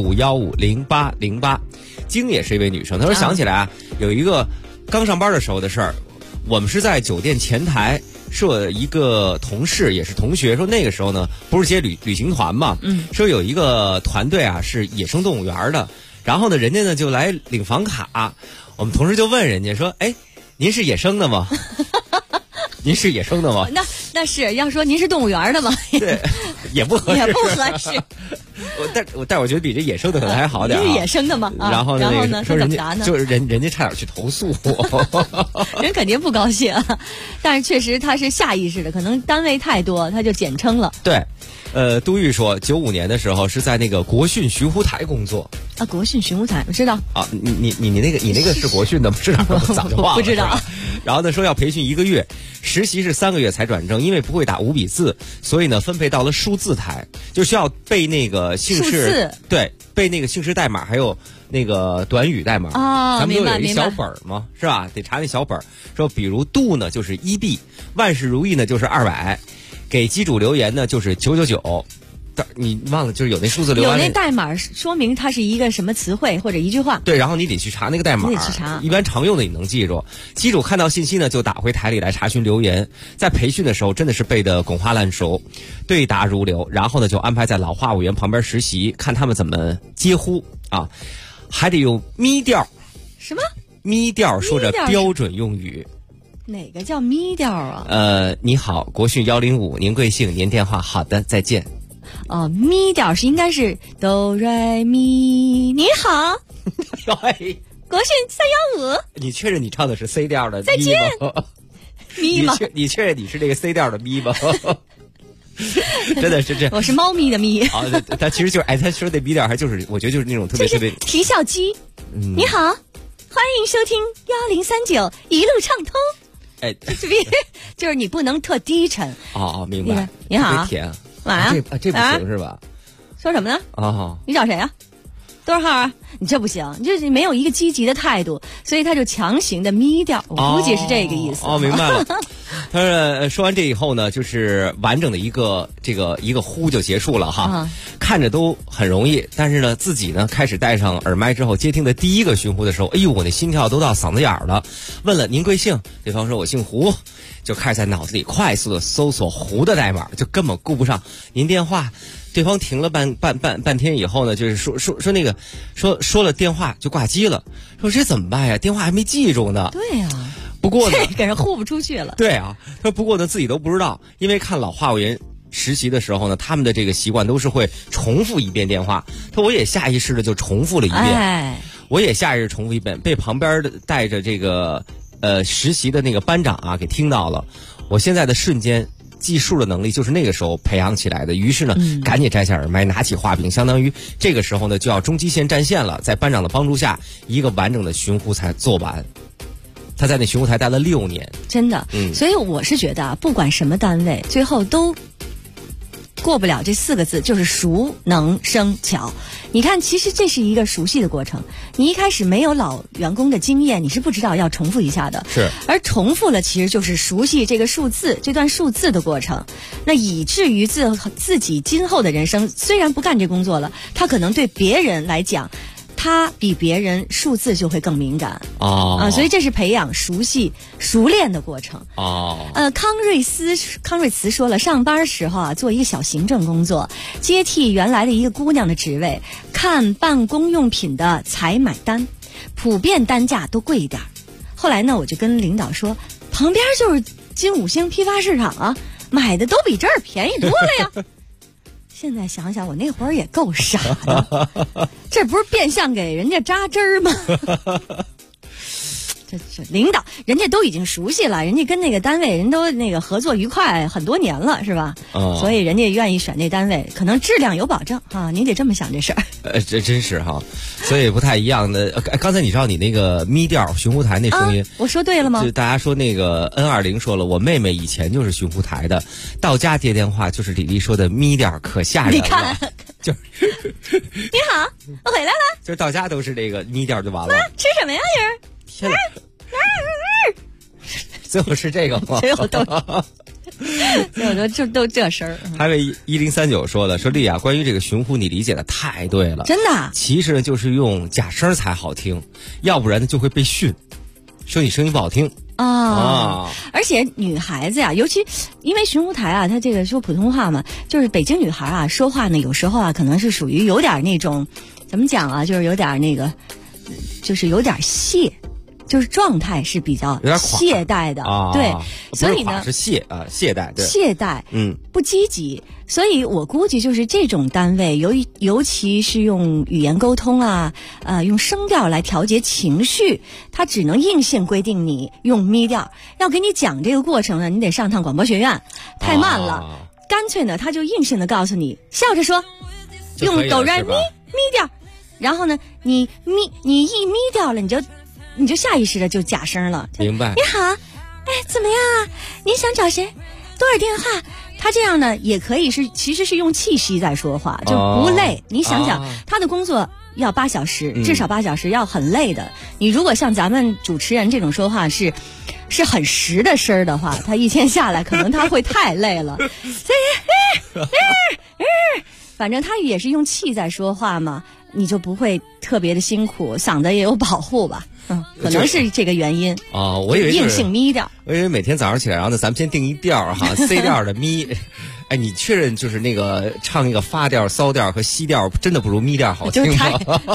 65150808。晶也是一位女生，她说想起来啊，有一个刚上班的时候的事儿，我们是在酒店前台。是我一个同事，也是同学，说那个时候呢，不是接旅行团嘛，说有一个团队啊是野生动物园的，然后呢，人家呢就来领房卡，我们同事就问人家说，哎，您是野生的吗？您是野生的吗？ 那是要说您是动物园的吗？ 对，也不合适， 也不合适。 但我觉得比这野生的可能还好点。 你是野生的吗？ 然后呢？ 说人家就是人家差点去投诉我， 人肯定不高兴。但是确实他是下意识的，可能单位太多，他就简称了。 对，杜玉说，95年的时候是在那个国训寻湖台工作。 啊，国训寻湖台，我知道。 啊，你那个是国训的，是哪儿？早就忘了。 不知道。 然后呢，说要培训1个月，实习是3个月才转正，因为不会打5笔字，所以呢分配到了数字台，就需要背那个姓氏，对，背那个姓氏代码，还有那个短语代码。 啊， 咱们都有一小本嘛，是吧？得查那小本。说比如度呢就是1B，万事如意呢就是200，给机主留言呢就是999。你忘了，就是有那数字留言， 有那代码说明它是一个什么词汇或者一句话。 对，然后你得去查那个代码， 你得去查。 一般常用的你能记住。机主看到信息呢，就打回台里来查询留言。在培训的时候，真的是背得滚花烂熟，对答如流。然后呢，就安排在老话务员旁边实习，看他们怎么接呼啊，还得用咪调。 什么？ 咪调说着标准用语。 哪个叫咪调啊？ 你好，国讯105，您贵姓？您电话。好的，再见。 哦，咪调应该是哆来咪。你好，国讯315。 你确认你唱的是 C 调的咪吗？ 再见。咪吗？ 你确认你是这个 C 调的咪吗？真的是这， 我是猫咪的咪。 啊，他其实就是他说的咪调，还就是我觉得就是那种特别啼笑鸡。你好，欢迎收听1039一路畅通。 哎， 就是你不能特低沉。 哦，明白。 你好， 甜。 晚上这不行是吧？ 说什么呢？ 哦， 你找谁啊？多少号啊？你这不行，你这没有一个积极的态度，所以他就强行的咪调，我估计是这个意思。 哦，明白了。他说完这以后呢，就是完整的一个呼就结束了哈。看着都很容易，但是呢，自己呢开始戴上耳麦之后接听的第一个寻呼的时候，哎呦，我那心跳都到嗓子眼儿了。问了您贵姓？对方说我姓胡，就开始在脑子里快速的搜索胡的代码，就根本顾不上您电话。对方停了半天以后呢，就是说那个说了电话就挂机了，说这怎么办呀？电话还没记住呢。 对呀。 不过呢， 这给人呼不出去了。 对啊，他不过呢自己都不知道，因为看老话务员实习的时候呢，他们的这个习惯都是会重复一遍电话。他我也下意识的就重复了一遍，我也下意识重复一遍，被旁边的带着这个实习的那个班长啊给听到了。我现在的瞬间记数的能力就是那个时候培养起来的。于是呢，赶紧摘下耳麦，拿起画饼，相当于这个时候呢就要中基线占线了。在班长的帮助下，一个完整的寻呼才做完。他在那寻呼台待了6年， 真的。所以我是觉得啊，不管什么单位，最后都过不了这4个字，就是熟能生巧。你看，其实这是一个熟悉的过程。你一开始没有老员工的经验，你是不知道要重复一下的。 是。 而重复了，其实就是熟悉这个数字，这段数字的过程。那以至于自己今后的人生，虽然不干这工作了，他可能对别人来讲，他比别人数字就会更敏感所以这是培养熟练的过程康瑞慈说了，上班时候啊，做一个小行政工作，接替原来的一个姑娘的职位，看办公用品的采买单，普遍单价都贵一点。后来呢，我就跟领导说，旁边就是金五星批发市场啊，买的都比这儿便宜多了呀。现在想想，我那会儿也够傻的，这不是变相给人家扎针儿吗？这领导人家都已经熟悉了，人家跟那个单位人都那个合作愉快很多年了，是吧？所以人家愿意选那单位，可能质量有保证啊，你得这么想这事儿。 这真是哈，所以不太一样的。刚才你知道你那个咪调寻呼台那声音， 我说对了吗？ 就大家说那个 N20说了，我妹妹以前就是寻呼台的，到家接电话就是李丽说的咪调，可吓人了。 你看， 就是你好，我回来了。 就是到家都是这个咪调就完了。 吃什么呀，人？ 天哪！最后是这个吗？ 最后都这声儿。 还有1039说了，说丽亚，关于这个寻呼你理解的太对了， 真的。 其实呢，就是用假声才好听，要不然呢就会被训，说你声音不好听而且女孩子呀，尤其因为寻呼台啊，她这个说普通话嘛，就是北京女孩啊，说话呢有时候啊，可能是属于有点那种怎么讲啊，就是有点那个，就是有点懈。就是状态是比较懈怠的对，所以呢是懈怠，对， 懈怠，不积极。所以我估计就是这种单位，尤其是用语言沟通啊，用声调来调节情绪，它只能硬性规定你用咪调。要给你讲这个过程呢，你得上趟广播学院，太慢了。干脆呢，他就硬性的告诉你，笑着说，用哆来咪调，然后呢，你一咪调了，你就下意识的就假声了。 明白。 你好，怎么样啊？您想找谁？多少电话？他这样呢，也可以其实是用气息在说话，就不累。你想想，他的工作要8小时，至少8小时，要很累的。你如果像咱们主持人这种说话是很实的声的话，他一天下来可能他会太累了。所以，反正他也是用气在说话嘛，你就不会特别的辛苦，嗓子也有保护吧。可能是这个原因我以为硬性咪调。 我以为每天早上起来，然后呢，咱们先定一调哈，C 调的咪。你确认就是那个唱一个发调、骚调和西调，真的不如咪调好听吗？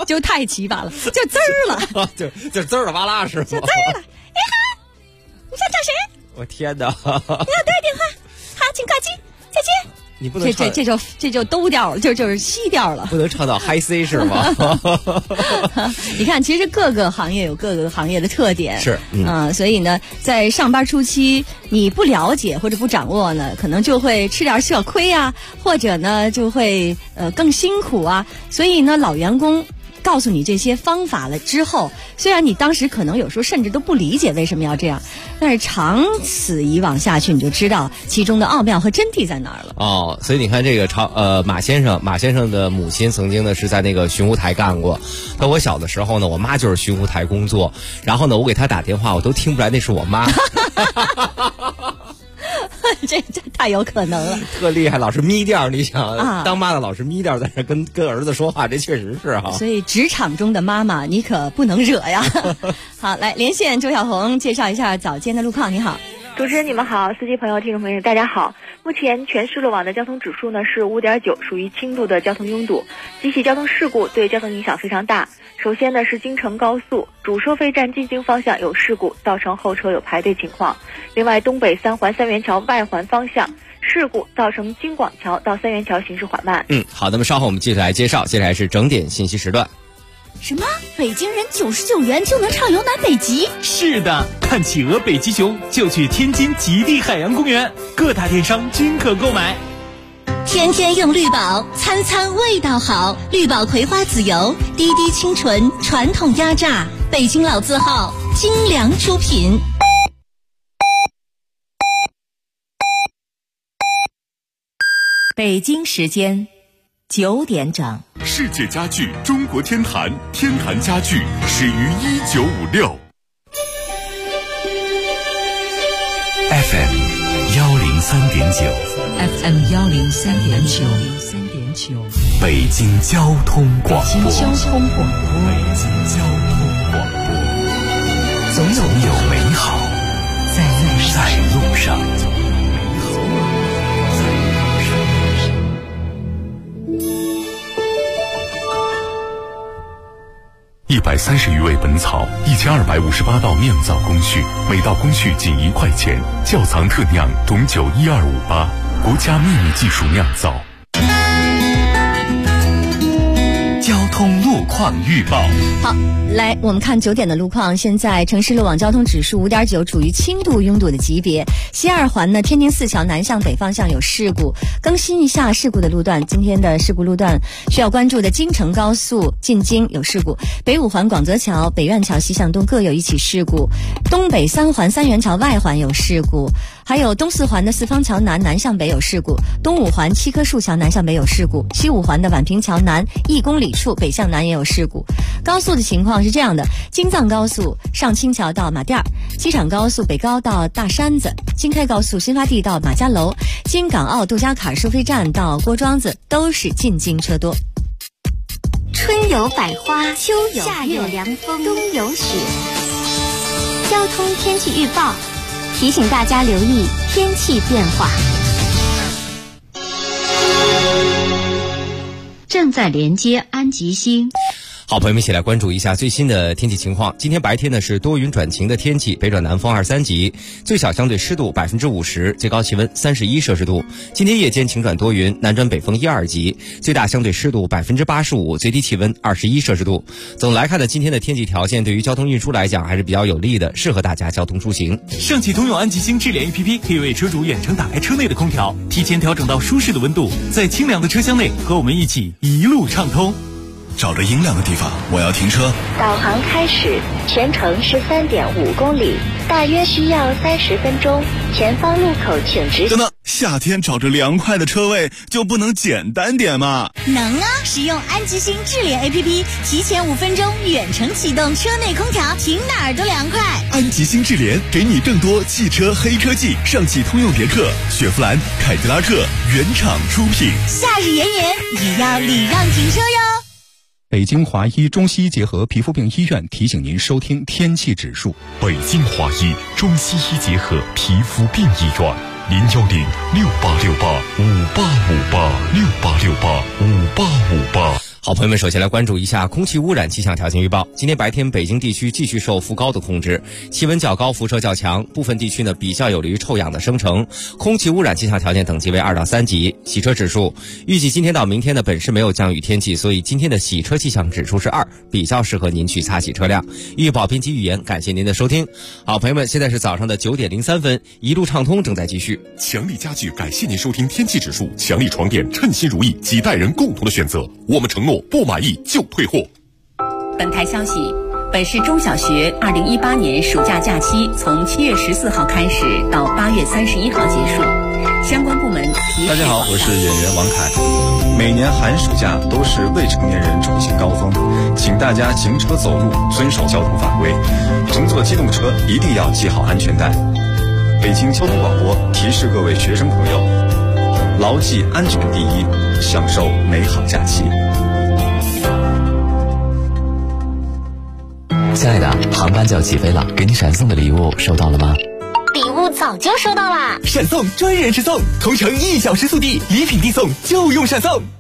就太奇葩了，就滋儿了， 就滋儿了哇啦是吗？ 就滋儿了。你好，你想找谁？ 我天哪！ 你要打电话，好，请挂机，再见。 你不能这就兜调了，就是西调了， 不能唱到 High C 是吗？ 你看，其实各个行业有各个行业的特点， 是所以呢，在上班初期你不了解或者不掌握呢，可能就会吃点小亏啊，或者呢就会更辛苦啊。所以呢，老员工告诉你这些方法了之后，虽然你当时可能有时候甚至都不理解为什么要这样，但是长此以往下去，你就知道其中的奥妙和真谛在哪儿了。 哦，所以你看这个马先生的母亲曾经呢是在那个寻湖台干过。在我小的时候呢，我妈就是寻湖台工作，然后呢我给她打电话，我都听不出来那是我妈。 这太有可能了， 特厉害，老是咪调。你想当妈的老是咪调，在那跟儿子说话，这确实是哈。 所以职场中的妈妈，你可不能惹呀。好，来连线周小红，介绍一下早间的路况。你好， 主持人你们好，司机朋友、听众朋友大家好。目前全市路网的交通指数呢是5.9，属于轻度的交通拥堵，几起交通事故对交通影响非常大。首先呢是京承高速主收费站进京方向有事故，造成后车有排队情况。另外东北三环三元桥外环方向事故，造成京广桥到三元桥行驶缓慢。 好，那么稍后我们继续来介绍，接下来是整点信息时段。 什么？北京人99元就能畅游南北极？ 是的，看企鹅、北极熊就去天津极地海洋公园，各大电商均可购买。 天天用绿宝，餐餐味道好。绿宝葵花籽油，滴滴清纯，传统压榨，北京老字号，精良出品。 北京时间9点整。 世界家具中国天坛，天坛家具始于1956。 FM 103.9 FM 103.9 北京交通广播。 北京交通广播，总有美好在路上。 130余味本草，1258道酿造工序，每道工序仅1块钱。窖藏特酿董酒12588，国家秘密技术酿造。 交通路况预报。 好，来我们看9点的路况。现在城市路网交通指数5.9，处于轻度拥堵的级别。西二环呢，天津四桥南向北方向有事故，更新一下事故的路段。今天的事故路段需要关注的京承高速进京有事故，北五环广泽桥、北苑桥西向东各有1起事故，东北三环三元桥外环有事故，还有东四环的四方桥南向北有事故，东五环七棵树桥南向北有事故，西五环的宛平桥南1公里处北向南也有事故。高速的情况是这样的：京藏高速上清桥到马甸儿，机场高速北高到大山子，京开高速新发地到马家楼，京港澳杜家坎收费站到郭庄子都是进京车多。 春有百花，秋有夏有凉风，冬有雪。交通天气预报提醒大家留意天气变化。 正在连接安吉星。 好，朋友们一起来关注一下最新的天气情况。今天白天呢是多云转晴的天气，北转南风2、3级，最小相对湿度50%，最高气温31摄氏度。今天夜间晴转多云，南转北风1、2级，最大相对湿度85%，最低气温21摄氏度。总来看呢，今天的天气条件对于交通运输来讲还是比较有利的，适合大家交通出行。 上汽通用安吉星智联 APP 可以为车主远程打开车内的空调，提前调整到舒适的温度，在清凉的车厢内和我们一起一路畅通。 找着阴凉的地方，我要停车。 导航开始，全程是3.5公里，大约需要30分钟。前方路口请直行。 等等，夏天找着凉快的车位就不能简单点吗？ 能啊！使用安吉星智联 APP， 提前5分钟远程启动车内空调，停哪儿都凉快。 安吉星智联给你更多汽车黑科技，上汽通用别克、雪佛兰、凯迪拉克原厂出品。 夏日炎炎，也要礼让停车哟。 北京华医中西医结合皮肤病医院提醒您收听天气指数。 北京华医中西医结合皮肤病医院，01068685858，68685858。 好，朋友们，首先来关注一下空气污染气象条件预报。今天白天北京地区继续受副高的控制，气温较高，辐射较强，部分地区呢比较有利于臭氧的生成，空气污染气象条件等级为2到3级。洗车指数预计今天到明天呢本市没有降雨天气，所以今天的洗车气象指数是2，比较适合您去擦洗车辆。预报编辑预言，感谢您的收听。好，朋友们，现在是早上的9点03分，一路畅通正在继续。 强力家具感谢您收听天气指数，强力床垫称心如意，几代人共同的选择，我们承诺不满意就退货。 本台消息，本市中小学2018年暑假假期从7月14号开始到8月31号结束，相关部门提示。 大家好，我是演员王凯。每年寒暑假都是未成年人出行高峰，请大家行车走路遵守交通法规，乘坐机动车一定要系好安全带。北京交通广播提示各位学生朋友，牢记安全第一，享受美好假期。 亲爱的，航班就要起飞了，给你闪送的礼物收到了吗？ 礼物早就收到啦， 闪送专人直送，同城1小时速递，礼品递送就用闪送。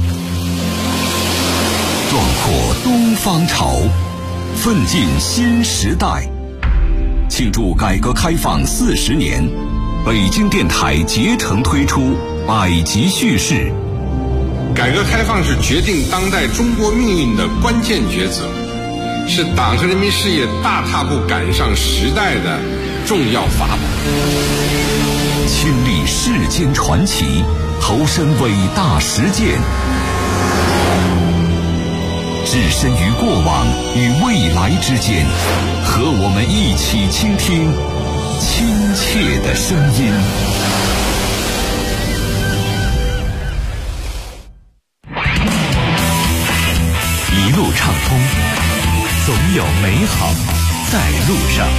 壮阔东方潮，奋进新时代。庆祝改革开放40年，北京电台竭诚推出百集叙事。 改革开放是决定当代中国命运的关键抉择，是党和人民事业大踏步赶上时代的重要法宝。 亲历世间传奇，投身伟大实践，置身于过往与未来之间，和我们一起倾听亲切的声音。 一路畅通，总有美好在路上。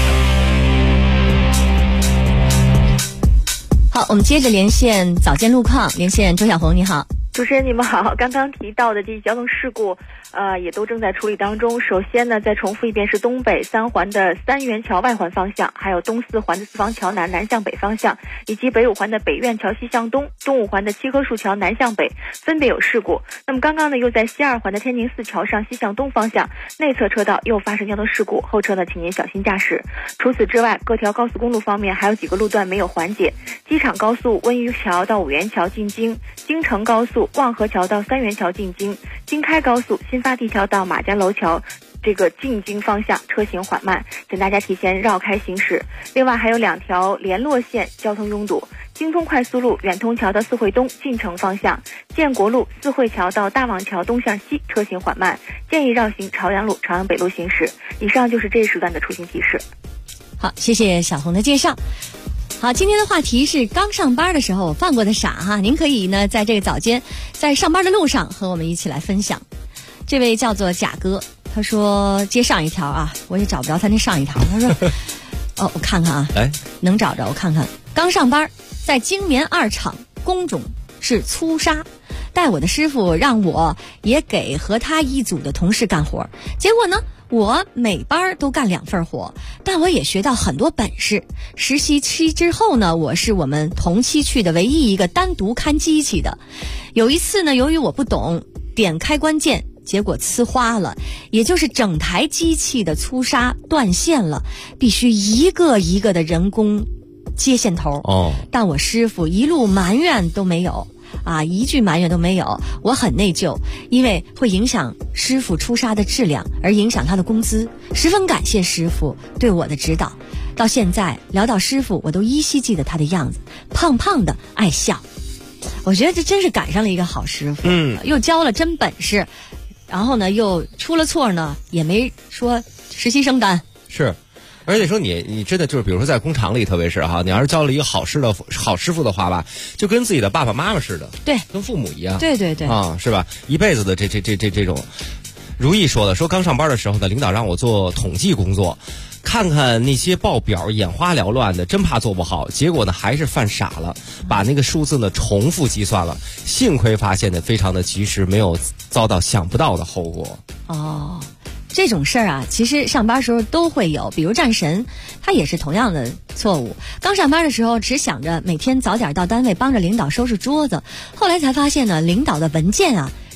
好，我们接着连线早间路况，连线周小红，你好。 主持人你们好，刚刚提到的这些交通事故也都正在处理当中。首先呢，再重复一遍，是东北3环的3元桥外环方向，还有东4环的四方桥南向北方向，以及北5环的北苑桥西向东，东5环的七棵树桥南向北分别有事故。那么刚刚呢，又在西2环的天宁寺桥上西向东方向内侧车道又发生交通事故，后车呢请您小心驾驶。除此之外，各条高速公路方面还有几个路段没有缓解，机场高速温榆桥到五原桥进京，京承高速望河桥到3元桥进京，京开高速新发地桥到马家楼桥这个进京方向车行缓慢，请大家提前绕开行驶。另外还有2条联络线交通拥堵，京通快速路远通桥到四惠东进城方向，建国路四惠桥到大望桥东向西车行缓慢，建议绕行朝阳路朝阳北路行驶。以上就是这一时段的出行提示。 好，谢谢小红的介绍。好，今天的话题是刚上班的时候我犯过的傻哈，您可以呢在这个早间在上班的路上和我们一起来分享。这位叫做贾哥，他说接上一条啊，我也找不着他那上一条，他说哦，我看看啊，能找着，我看看。刚上班在精棉2厂，工种是粗纱，带我的师傅让我也给和他一组的同事干活，结果呢我每班都干2份活，但我也学到很多本事。实习期之后呢，我是我们同期去的唯一一个单独看机器的。有一次呢，由于我不懂点开关键，结果呲花了，也就是整台机器的粗纱断线了，必须一个一个的人工接线头。但我师傅一路埋怨都没有啊，一句埋怨都没有，我很内疚，因为会影响师傅出纱的质量，而影响他的工资。十分感谢师傅对我的指导，到现在聊到师傅，我都依稀记得他的样子，胖胖的，爱笑。我觉得这真是赶上了一个好师傅，又教了真本事，然后呢又出了错呢也没说实习生单。 是。而且说你真的就是，比如说在工厂里，特别是哈，你要是交了一个好师傅的话吧，就跟自己的爸爸妈妈似的， 对， 跟父母一样， 对对对啊，是吧？一辈子的这种。如意说刚上班的时候呢，领导让我做统计工作，看看那些报表眼花缭乱的，真怕做不好，结果呢还是犯傻了，把那个数字呢重复计算了，幸亏发现的非常的及时，没有遭到想不到的后果。 这种事儿啊，其实上班时候都会有，比如战神，他也是同样的错误。刚上班的时候只想着每天早点到单位帮着领导收拾桌子，后来才发现呢，领导的文件啊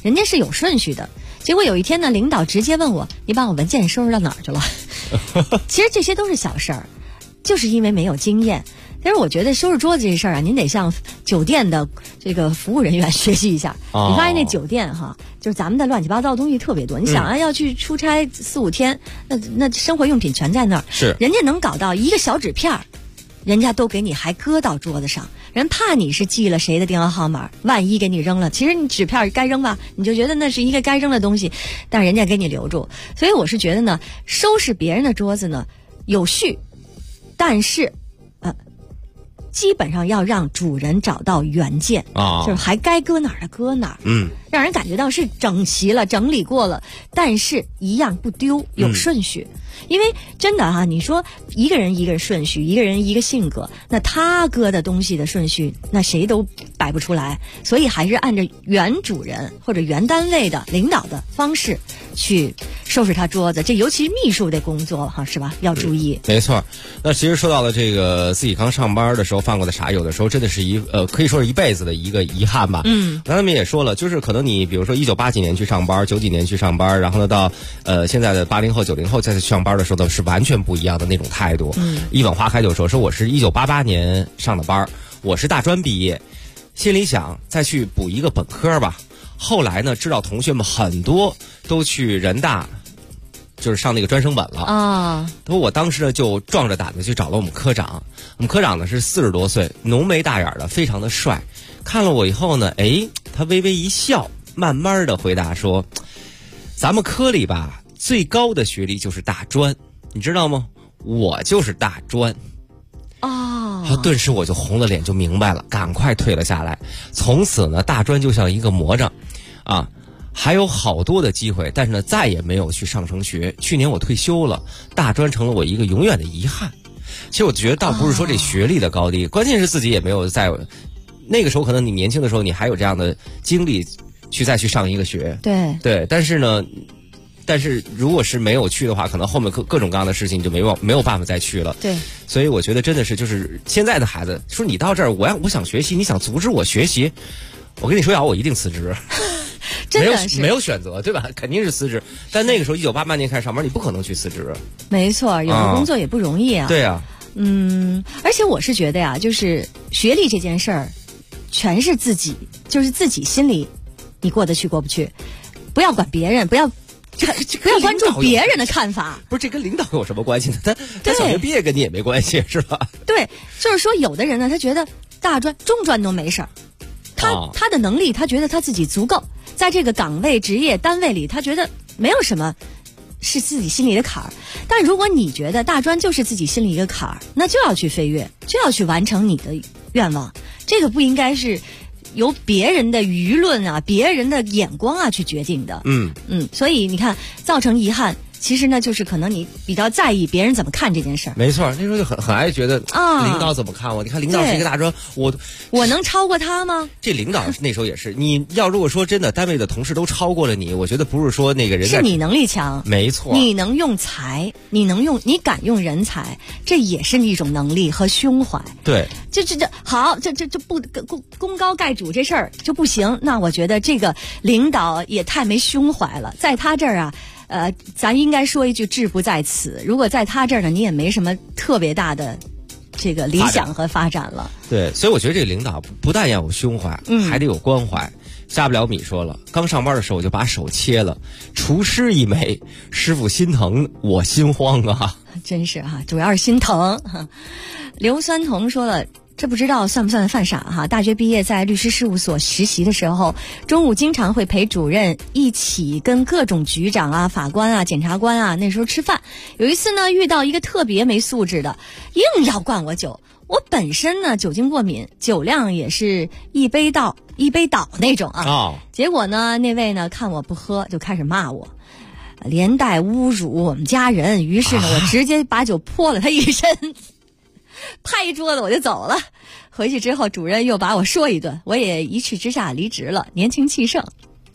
人家是有顺序的。结果有一天呢，领导直接问我：“你把我文件收拾到哪儿去了？”其实这些都是小事儿，就是因为没有经验。但是我觉得收拾桌子这事儿啊，您得向酒店的这个服务人员学习一下。你发现那酒店哈，就是咱们的乱七八糟的东西特别多。你想啊，要去出差4、5天，那生活用品全在那儿， 是人家能搞到一个小纸片儿，人家都给你还搁到桌子上。人怕你是记了谁的电话号码，万一给你扔了，其实你纸片该扔吧，你就觉得那是一个该扔的东西，但人家给你留住。所以我是觉得呢，收拾别人的桌子呢有序，但是基本上要让主人找到原件就是还该搁哪儿的搁哪儿，让人感觉到是整齐了、整理过了，但是一样不丢，有顺序。因为真的哈，你说一个人一个顺序，一个人一个性格，那他搁的东西的顺序，那谁都摆不出来。所以还是按照原主人或者原单位的领导的方式去收拾他桌子。这尤其秘书的工作哈，是吧？要注意。 没错。那其实说到了这个自己刚上班的时候犯过的傻，有的时候真的是可以说是一辈子的一个遗憾吧。刚才们也说了，就是可能你比如说1980几年去上班，90几年去上班，然后呢到现在的80后、90后再去上班的时候呢，是完全不一样的那种态度。一吻花开就说我是1988年上的班，我是大专毕业，心里想再去补一个本科吧。后来呢，知道同学们很多都去人大，就是上那个专升本了啊。我当时呢就壮着胆子去找了我们科长，我们科长呢是40多岁，浓眉大眼的，非常的帅。看了我以后呢，他微微一笑，慢慢的回答说：“咱们科里吧，最高的学历就是大专，你知道吗？我就是大专。”顿时我就红了脸，就明白了，赶快退了下来。从此呢，大专就像一个魔杖啊，还有好多的机会，但是呢，再也没有去上成学。去年我退休了，大专成了我一个永远的遗憾。其实我觉得倒不是说这学历的高低，关键是自己也没有在那个时候，可能你年轻的时候你还有这样的精力去再去上一个学。对，但是如果是没有去的话，可能后面各种各样的事情你就没有办法再去了。 对， 所以我觉得真的是就是现在的孩子说你到这儿我想学习，你想阻止我学习，我跟你说我一定辞职。 真的是没有选择，对吧？肯定是辞职。但那个时候1988年开始上班，你不可能去辞职。 没错，有的工作也不容易啊。 对啊。 而且我是觉得呀，就是学历这件事儿，全是自己，就是自己心里你过得去过不去，不要管别人，不要关注别人的看法。 不是，这跟领导有什么关系呢？他小学毕业跟你也没关系，是吧？ 对，就是说有的人呢，他觉得大专、中专都没事儿，他的能力，他觉得他自己足够，在这个岗位、职业单位里，他觉得没有什么是自己心里的坎儿。但如果你觉得大专就是自己心里一个坎儿，那就要去飞跃，就要去完成你的愿望。这个不应该是由别人的舆论啊、别人的眼光啊去决定的。所以你看，造成遗憾，其实呢，就是可能你比较在意别人怎么看这件事儿。 没错，那时候就很爱觉得领导怎么看我？你看领导是一个大专， 我能超过他吗？ 这领导那时候也是，你要如果说真的单位的同事都超过了你，我觉得不是说那个人是你能力强， 没错， 你能用才，你敢用人才，这也是一种能力和胸怀。 对， 这好，这不功高盖主这事儿就不行。那我觉得这个领导也太没胸怀了，在他这儿啊。咱应该说一句志不在此。如果在他这儿呢，你也没什么特别大的这个理想和发展了。 对，所以我觉得这个领导不但要有胸怀，还得有关怀。下不了米说了，刚上班的时候我就把手切了，厨师一枚，师傅心疼，我心慌啊！ 真是哈，主要是心疼。硫酸铜说了。这不知道算不算犯傻哈？大学毕业在律师事务所实习的时候，中午经常会陪主任一起跟各种局长啊、法官啊、检察官啊那时候吃饭。有一次呢，遇到一个特别没素质的，硬要灌我酒。我本身呢酒精过敏，酒量也是一杯倒那种啊。结果呢，那位呢看我不喝，就开始骂我，连带侮辱我们家人。于是呢，我直接把酒泼了他一身。拍桌子我就走了，回去之后主任又把我说一顿，我也一气之下离职了，年轻气盛。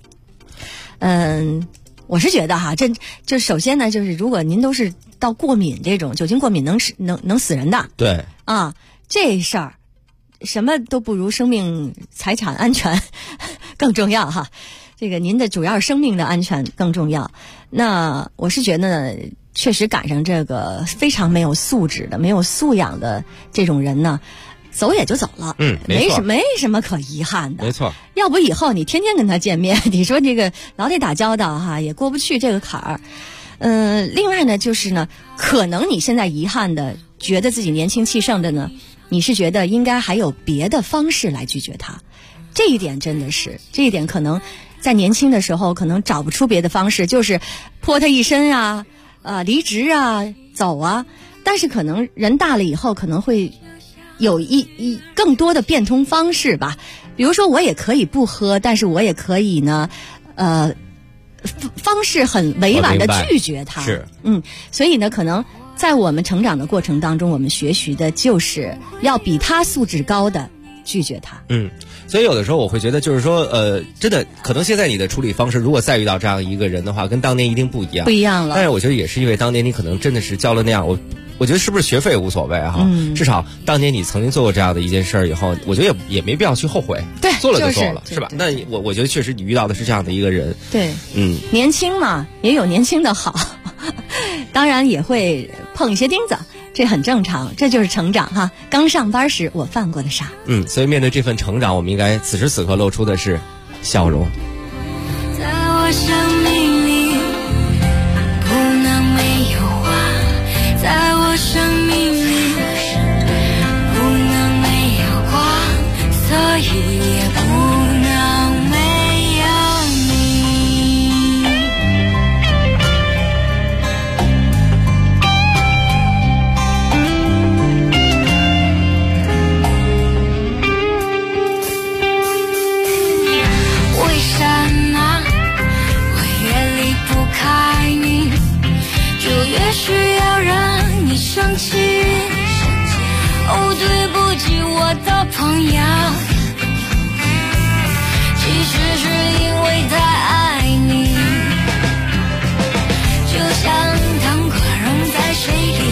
我是觉得哈，就首先呢，就是如果您都是到过敏这种酒精过敏能死人的， 对啊，这事儿什么都不如生命财产安全更重要哈。 这个您的主要是生命的安全更重要。那我是觉得呢，确实赶上这个非常没有素质的、没有素养的这种人呢，走也就走了，没什么可遗憾的， 没错。 要不以后你天天跟他见面，你说这个老得打交道哈，也过不去这个坎儿。另外呢，就是呢，可能你现在遗憾的，觉得自己年轻气盛的呢，你是觉得应该还有别的方式来拒绝他。这一点真的是，这一点可能在年轻的时候可能找不出别的方式，就是泼他一身啊，离职啊，走啊。但是可能人大了以后，可能会有更多的变通方式吧。比如说，我也可以不喝，但是我也可以呢，方式很委婉的拒绝他。 是， 所以呢，可能在我们成长的过程当中，我们学习的就是要比他素质高的拒绝他。 所以有的时候我会觉得，就是说，真的，可能现在你的处理方式，如果再遇到这样一个人的话，跟当年一定不一样， 不一样了。 但是我觉得也是因为当年你可能真的是交了那样，我觉得是不是学费无所谓哈，至少当年你曾经做过这样的一件事儿以后，我觉得也没必要去后悔， 对， 做了就做了，是吧？那我觉得确实你遇到的是这样的一个人， 对，年轻嘛，也有年轻的好，当然也会碰一些钉子，这很正常，这就是成长哈。刚上班时我犯过的傻， 所以面对这份成长，我们应该此时此刻露出的是笑容。 在我生命里不能没有花，在我生命里不能没有光，所以也不能没有你。为什么我越离不开你，就越需要让你生气？哦，对不起，我的朋友，其实是因为太爱你，就像糖果溶在水里。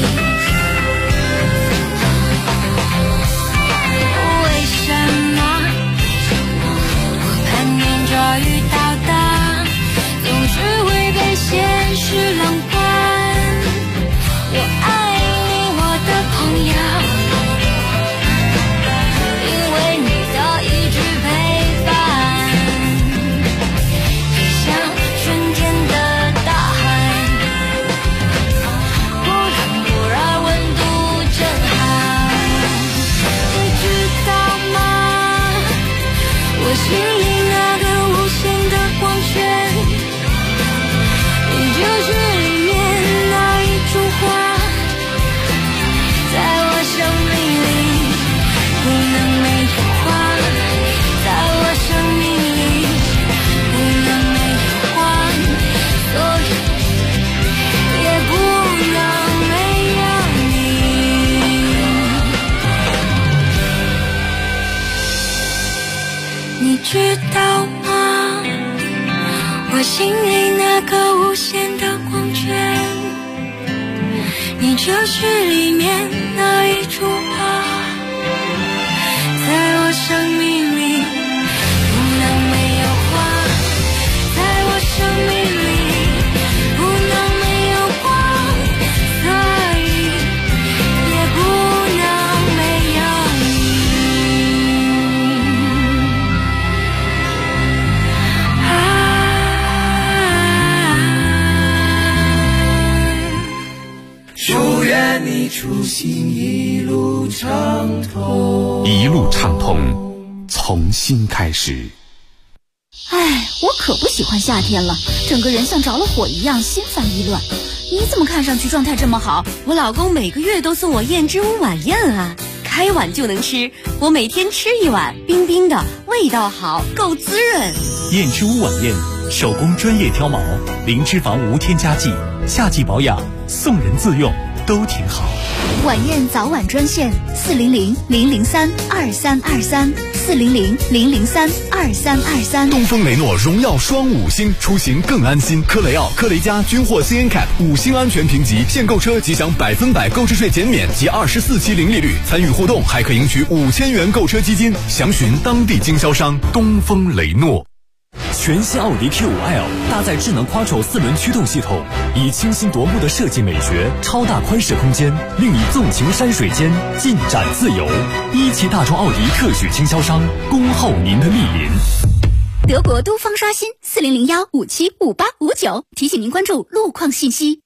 为什么我盼念着遇到的，总是会被现实冷淡？我爱你，我的朋友，因为你的一直陪伴，也像春天的大海，不冷不热，温度正好。你知道吗？我心里那个无限的光圈，你就是里面那一株花。在我生命里不能没有花，在我生命里不能没有光，所以也不能没有你。你知道吗？我心里那个无限的光圈，你就是里面那一株花，在我生命里不能没有花，在我生命里不能没有光，所以也不能没有祝愿你出行一路畅通， 一路畅通，从新开始。 哎，我可不喜欢夏天了，整个人像着了火一样，心烦意乱。你怎么看上去状态这么好？ 我老公每个月都送我燕之屋晚宴啊，开碗就能吃，我每天吃一碗，冰冰的，味道好，够滋润。 燕之屋晚宴，手工专业挑毛，零脂肪无添加剂，夏季保养，送人自用都挺好。 晚宴早晚专线400-003-2323，400-003-2323。 东风雷诺荣耀双5星，出行更安心。科雷傲、科雷嘉均获 CNCAP 5星安全评级，现购车即享100%购置税减免及24期零利率，参与互动还可赢取5000元购车基金。详询当地经销商。东风雷诺。 全新奥迪Q5L 搭载智能 Quattro 4轮驱动系统，以清新夺目的设计美学、超大宽适空间，令你纵情山水间，尽展自由。一汽大众奥迪特许经销商，恭候您的莅临。 德国都方刷新4001575859，提醒您关注路况信息。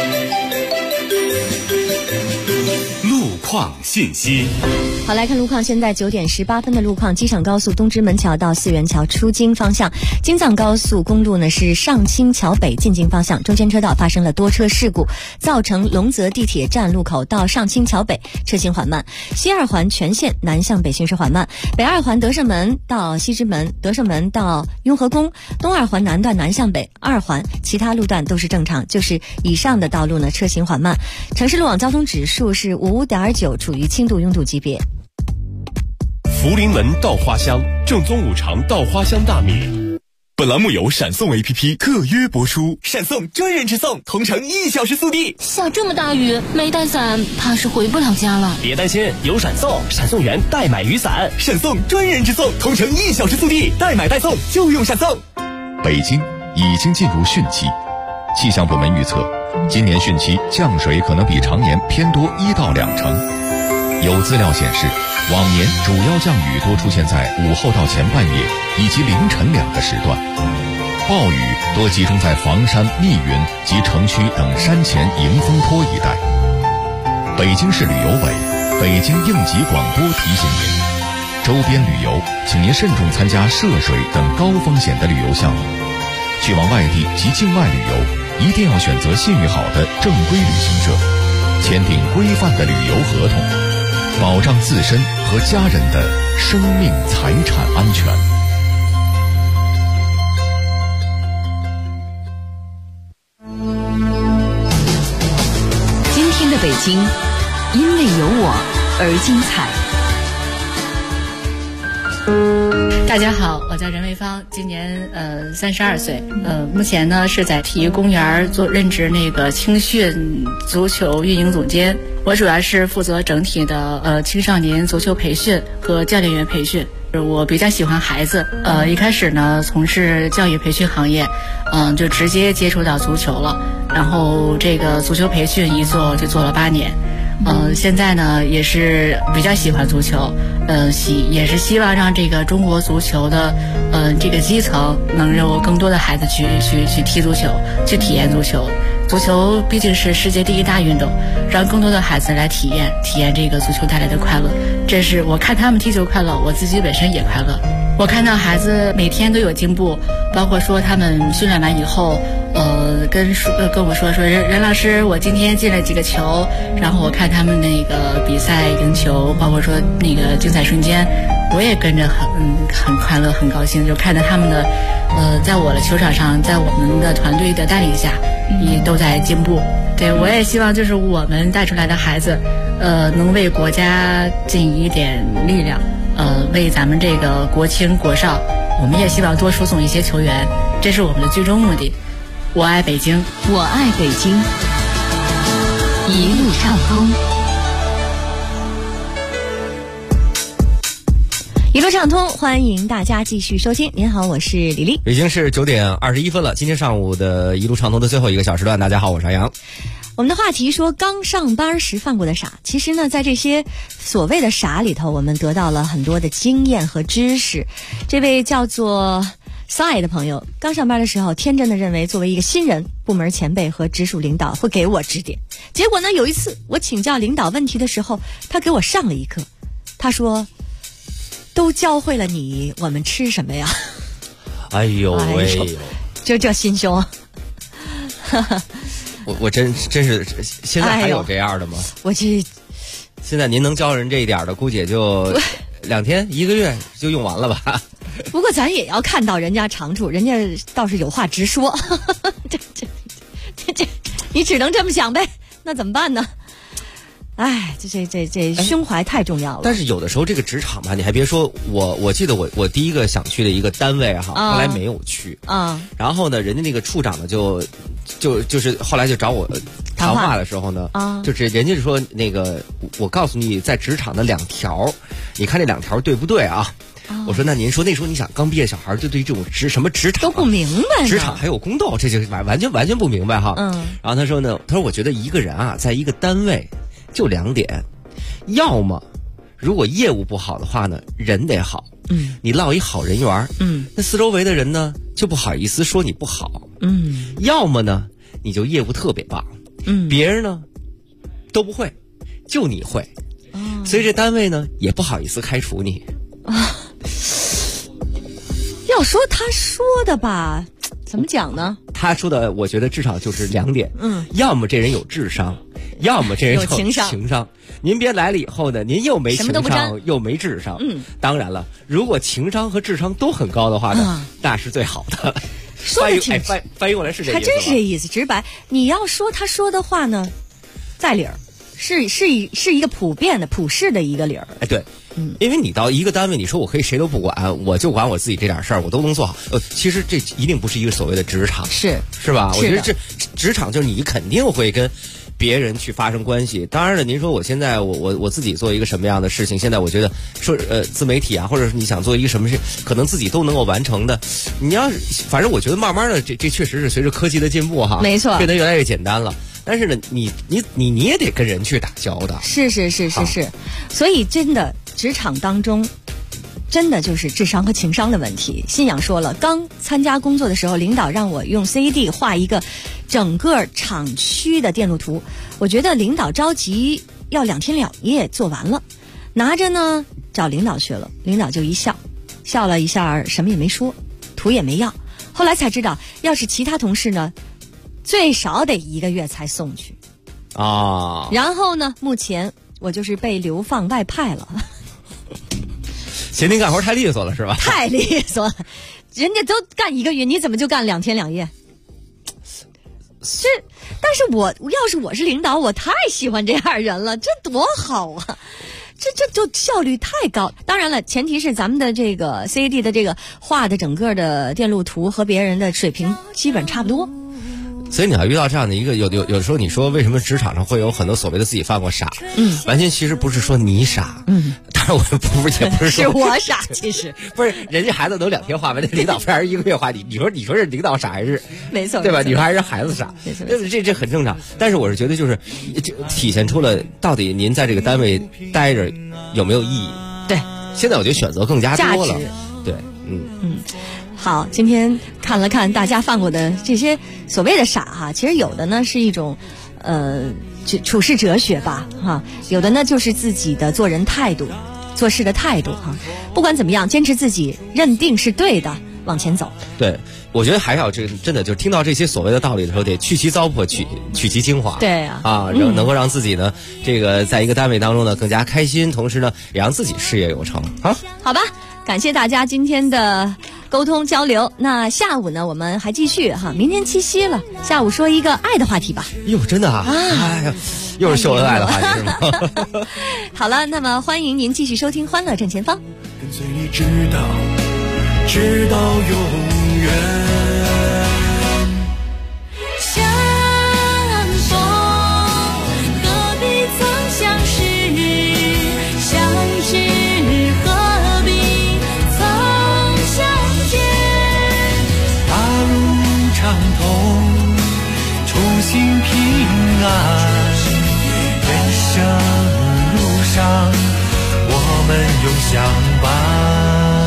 路况信息。 好，来看路况。现在9点18分的路况，机场高速东直门桥到四元桥出京方向，京藏高速公路呢是上清桥北进京方向，中间车道发生了多车事故，造成龙泽地铁站路口到上清桥北车行缓慢，西二环全线南向北行驶缓慢，北二环德胜门到西直门，德胜门到雍和宫，东二环南段南向北，二环其他路段都是正常，就是以上的道路呢车行缓慢。城市路网交通指数是5.9，处于轻度拥堵级别。 福临门稻花香，正宗五常稻花香大米。本栏目由闪送 APP 特约播出， 闪送专人直送，同城1小时速递。 下这么大雨，没带伞，怕是回不了家了。 别担心，有闪送，闪送员代买雨伞，闪送专人直送，同城1小时速递，代买代送就用闪送。 北京已经进入汛期，气象部门预测，今年汛期降水可能比常年偏多1到2成。有资料显示，往年主要降雨多出现在午后到前半夜以及凌晨2个时段，暴雨多集中在房山、密云及城区等山前迎风坡一带。北京市旅游委、北京应急广播提醒您，周边旅游请您慎重参加涉水等高风险的旅游项目，去往外地及境外旅游一定要选择信誉好的正规旅行社，签订规范的旅游合同，保障自身和家人的生命财产安全。 今天的北京，因为有我而精彩。 大家好，我叫任卫芳，今年32岁，目前呢是在体育公园任职那个青训足球运营总监。我主要是负责整体的青少年足球培训和教练员培训。我比较喜欢孩子，一开始呢从事教育培训行业，就直接接触到足球了，然后这个足球培训一做就做了8年。现在呢也是比较喜欢足球，也是希望让这个中国足球的这个基层能有更多的孩子去踢足球，去体验足球。足球毕竟是世界第1大运动，让更多的孩子来体验这个足球带来的快乐。这是我看他们踢球快乐，我自己本身也快乐。我看到孩子每天都有进步，包括说他们训练完以后，跟我说任老师，我今天进了几个球，然后我看他们那个比赛赢球，包括说那个精彩瞬间，我也跟着很快乐，很高兴，就看着他们的在我的球场上，在我们的团队的带领下，也都在进步。对，我也希望就是我们带出来的孩子，能为国家尽一点力量，为咱们这个国青国少，我们也希望多输送一些球员，这是我们的最终目的。我爱北京， 我爱北京，一路畅通。 一路畅通，欢迎大家继续收听。您好，我是李丽。 已经是9点21分了，今天上午的一路畅通的最后1个小时段，大家好，我是杨洋。 我们的话题说刚上班时犯过的傻，其实呢在这些所谓的傻里头，我们得到了很多的经验和知识。这位叫做 Sai 的朋友刚上班的时候，天真的认为作为一个新人，部门前辈和直属领导会给我指点。结果呢，有一次我请教领导问题的时候，他给我上了一课。他说都教会了你，我们吃什么呀？ 哎呦喂， 这心胸我真是现在还有这样的吗？ 我去， 现在您能教人这一点的，估计也就2天1个月就用完了吧。 不过咱也要看到人家长处，人家倒是有话直说。这你只能这么想呗，那怎么办呢？哎，这胸怀太重要了。 但是有的时候这个职场吧，你还别说，我记得我第一个想去的一个单位哈，后来没有去啊。然后呢，人家那个处长呢就是后来就找我谈话的时候呢，就是人家就说那个，我告诉你，在职场的2条，你看这2条对不对啊？ 我说那您说那时候你想刚毕业小孩就对这种什么职场都不明白， 职场还有宫斗，这就完全不明白哈。然后他说呢，他说我觉得一个人啊，在一个单位就2点，要么如果业务不好的话呢，人得好，你落一好人缘，那四周围的人呢就不好意思说你不好，要么呢你就业务特别棒，别人呢都不会，就你会，所以这单位呢也不好意思开除你。 要说他说的吧，怎么讲呢？ 他说的，我觉得至少就是2点，要么这人有智商，要么这人有情商。您别来了以后呢，您又没情商又没智商。当然了，如果情商和智商都很高的话呢，那是最好的。 说的挺翻译过来是这意思， 还真是这意思。直白，你要说他说的话呢，在理儿，是一个普遍的普世的一个理儿。 哎，对。因为你到一个单位，你说我可以谁都不管，我就管我自己这点事儿，我都能做好。其实这一定不是一个所谓的职场，是吧？我觉得这职场就是你肯定会跟别人去发生关系。当然了，您说我现在我自己做一个什么样的事情，现在我觉得说自媒体啊，或者是你想做一个什么事，可能自己都能够完成的。你要反正我觉得慢慢的这确实是随着科技的进步哈， 没错， 变得越来越简单了。但是呢，你也得跟人去打交道。 是，所以真的职场当中，真的就是智商和情商的问题。信仰说了，刚参加工作的时候，领导让我用 CAD 画一个整个厂区的电路图，我觉得领导着急，要2天2夜做完了，拿着呢找领导去了，领导就一笑了一下，什么也没说，图也没要。后来才知道，要是其他同事呢，最少得1个月才送去啊。 然后呢，目前我就是被流放外派了。 嫌您干活太利索了是吧？ 太利索了，人家都干1个月，你怎么就干2天2夜？但是要是我是领导，我太喜欢这样人了，这多好啊！这就效率太高。当然了，前提是咱们的这个 CAD 的这个画的整个的电路图和别人的水平基本差不多。 所以你要遇到这样的一个有时候你说为什么职场上会有很多所谓的自己犯过傻，完全其实不是说你傻，当然我也不是说是我傻，其实不是，人家孩子能2天画完，这领导非要1个月画，你说是领导傻还是没错对吧？你说还是孩子傻，没错，这很正常。但是我是觉得就是体现出了到底您在这个单位待着有没有意义。 对， 现在我觉得选择更加多了，对， 好，今天看了看大家犯过的这些所谓的傻哈，其实有的呢是一种处事哲学吧哈，有的呢就是自己的做人态度、做事的态度哈。不管怎么样，坚持自己认定是对的，往前走。 对，我觉得还要真的就是听到这些所谓的道理的时候，得去其糟粕，取其精华。 对啊， 能够让自己呢这个在一个单位当中呢更加开心，同时呢也让自己事业有成。 好吧，感谢大家今天的沟通交流。那下午呢，我们还继续哈，明天7夕了，下午说一个爱的话题吧。 哟，真的啊！哎呀，又是秀恩爱的话题是吗？ 好了，那么欢迎您继续收听《欢乐正前方》。 跟随你直到永远。 相逢何必曾相识，相知何必曾相见。 大路畅通，初心平安，人生路上我们永相伴。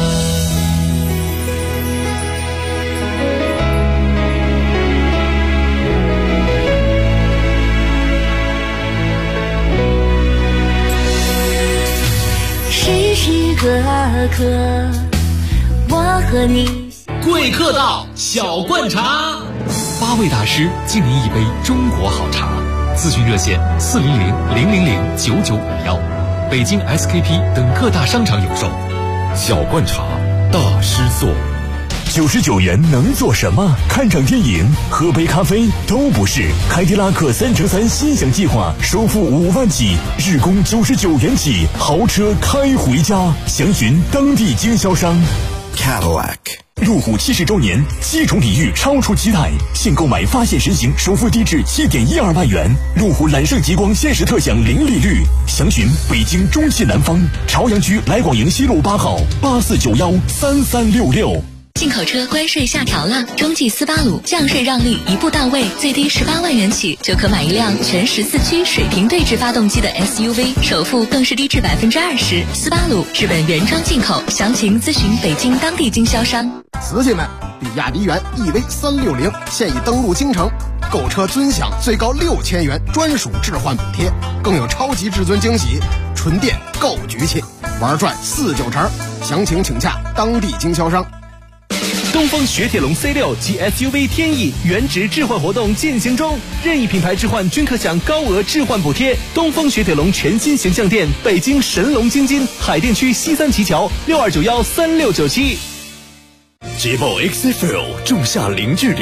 时时刻刻我和你。 贵客到，小灌茶，8位大师敬您一杯中国好茶。咨询热线400-000-9951，北京 SKP 等各大商场有售。 小灌茶，大师做。 99元能做什么？看场电影、喝杯咖啡都不是。凯迪拉克3乘3心想计划，首付5万起，日供99元起，豪车开回家。详询当地经销商。 Cadillac 路虎70周年，7重礼遇超出期待，现购买发现实行首付低至7.12万元，路虎揽胜极光限时特享零利率。详询北京中汽南方朝阳区来广营西路8号84913366。 进口车关税下调了，中际斯巴鲁降税让利一步到位，最低18万元起就可买一辆全14驱水平对置发动机的 SUV， 首付更是低至20%。斯巴鲁日本原装进口，详情咨询北京当地经销商。 瓷器们，比亚迪元 EV360现已登陆京城，购车尊享最高6000元专属置换补贴，更有超级至尊惊喜，纯电购局气，玩转4-9成，详情请洽当地经销商。 东风雪铁龙 C6 及 SUV 天翼原值置换活动进行中，任意品牌置换均可享高额置换补贴。东风雪铁龙全新形象店，北京神龙京津海淀区西三旗桥62913697。 捷豹 XFL 仲夏零距离。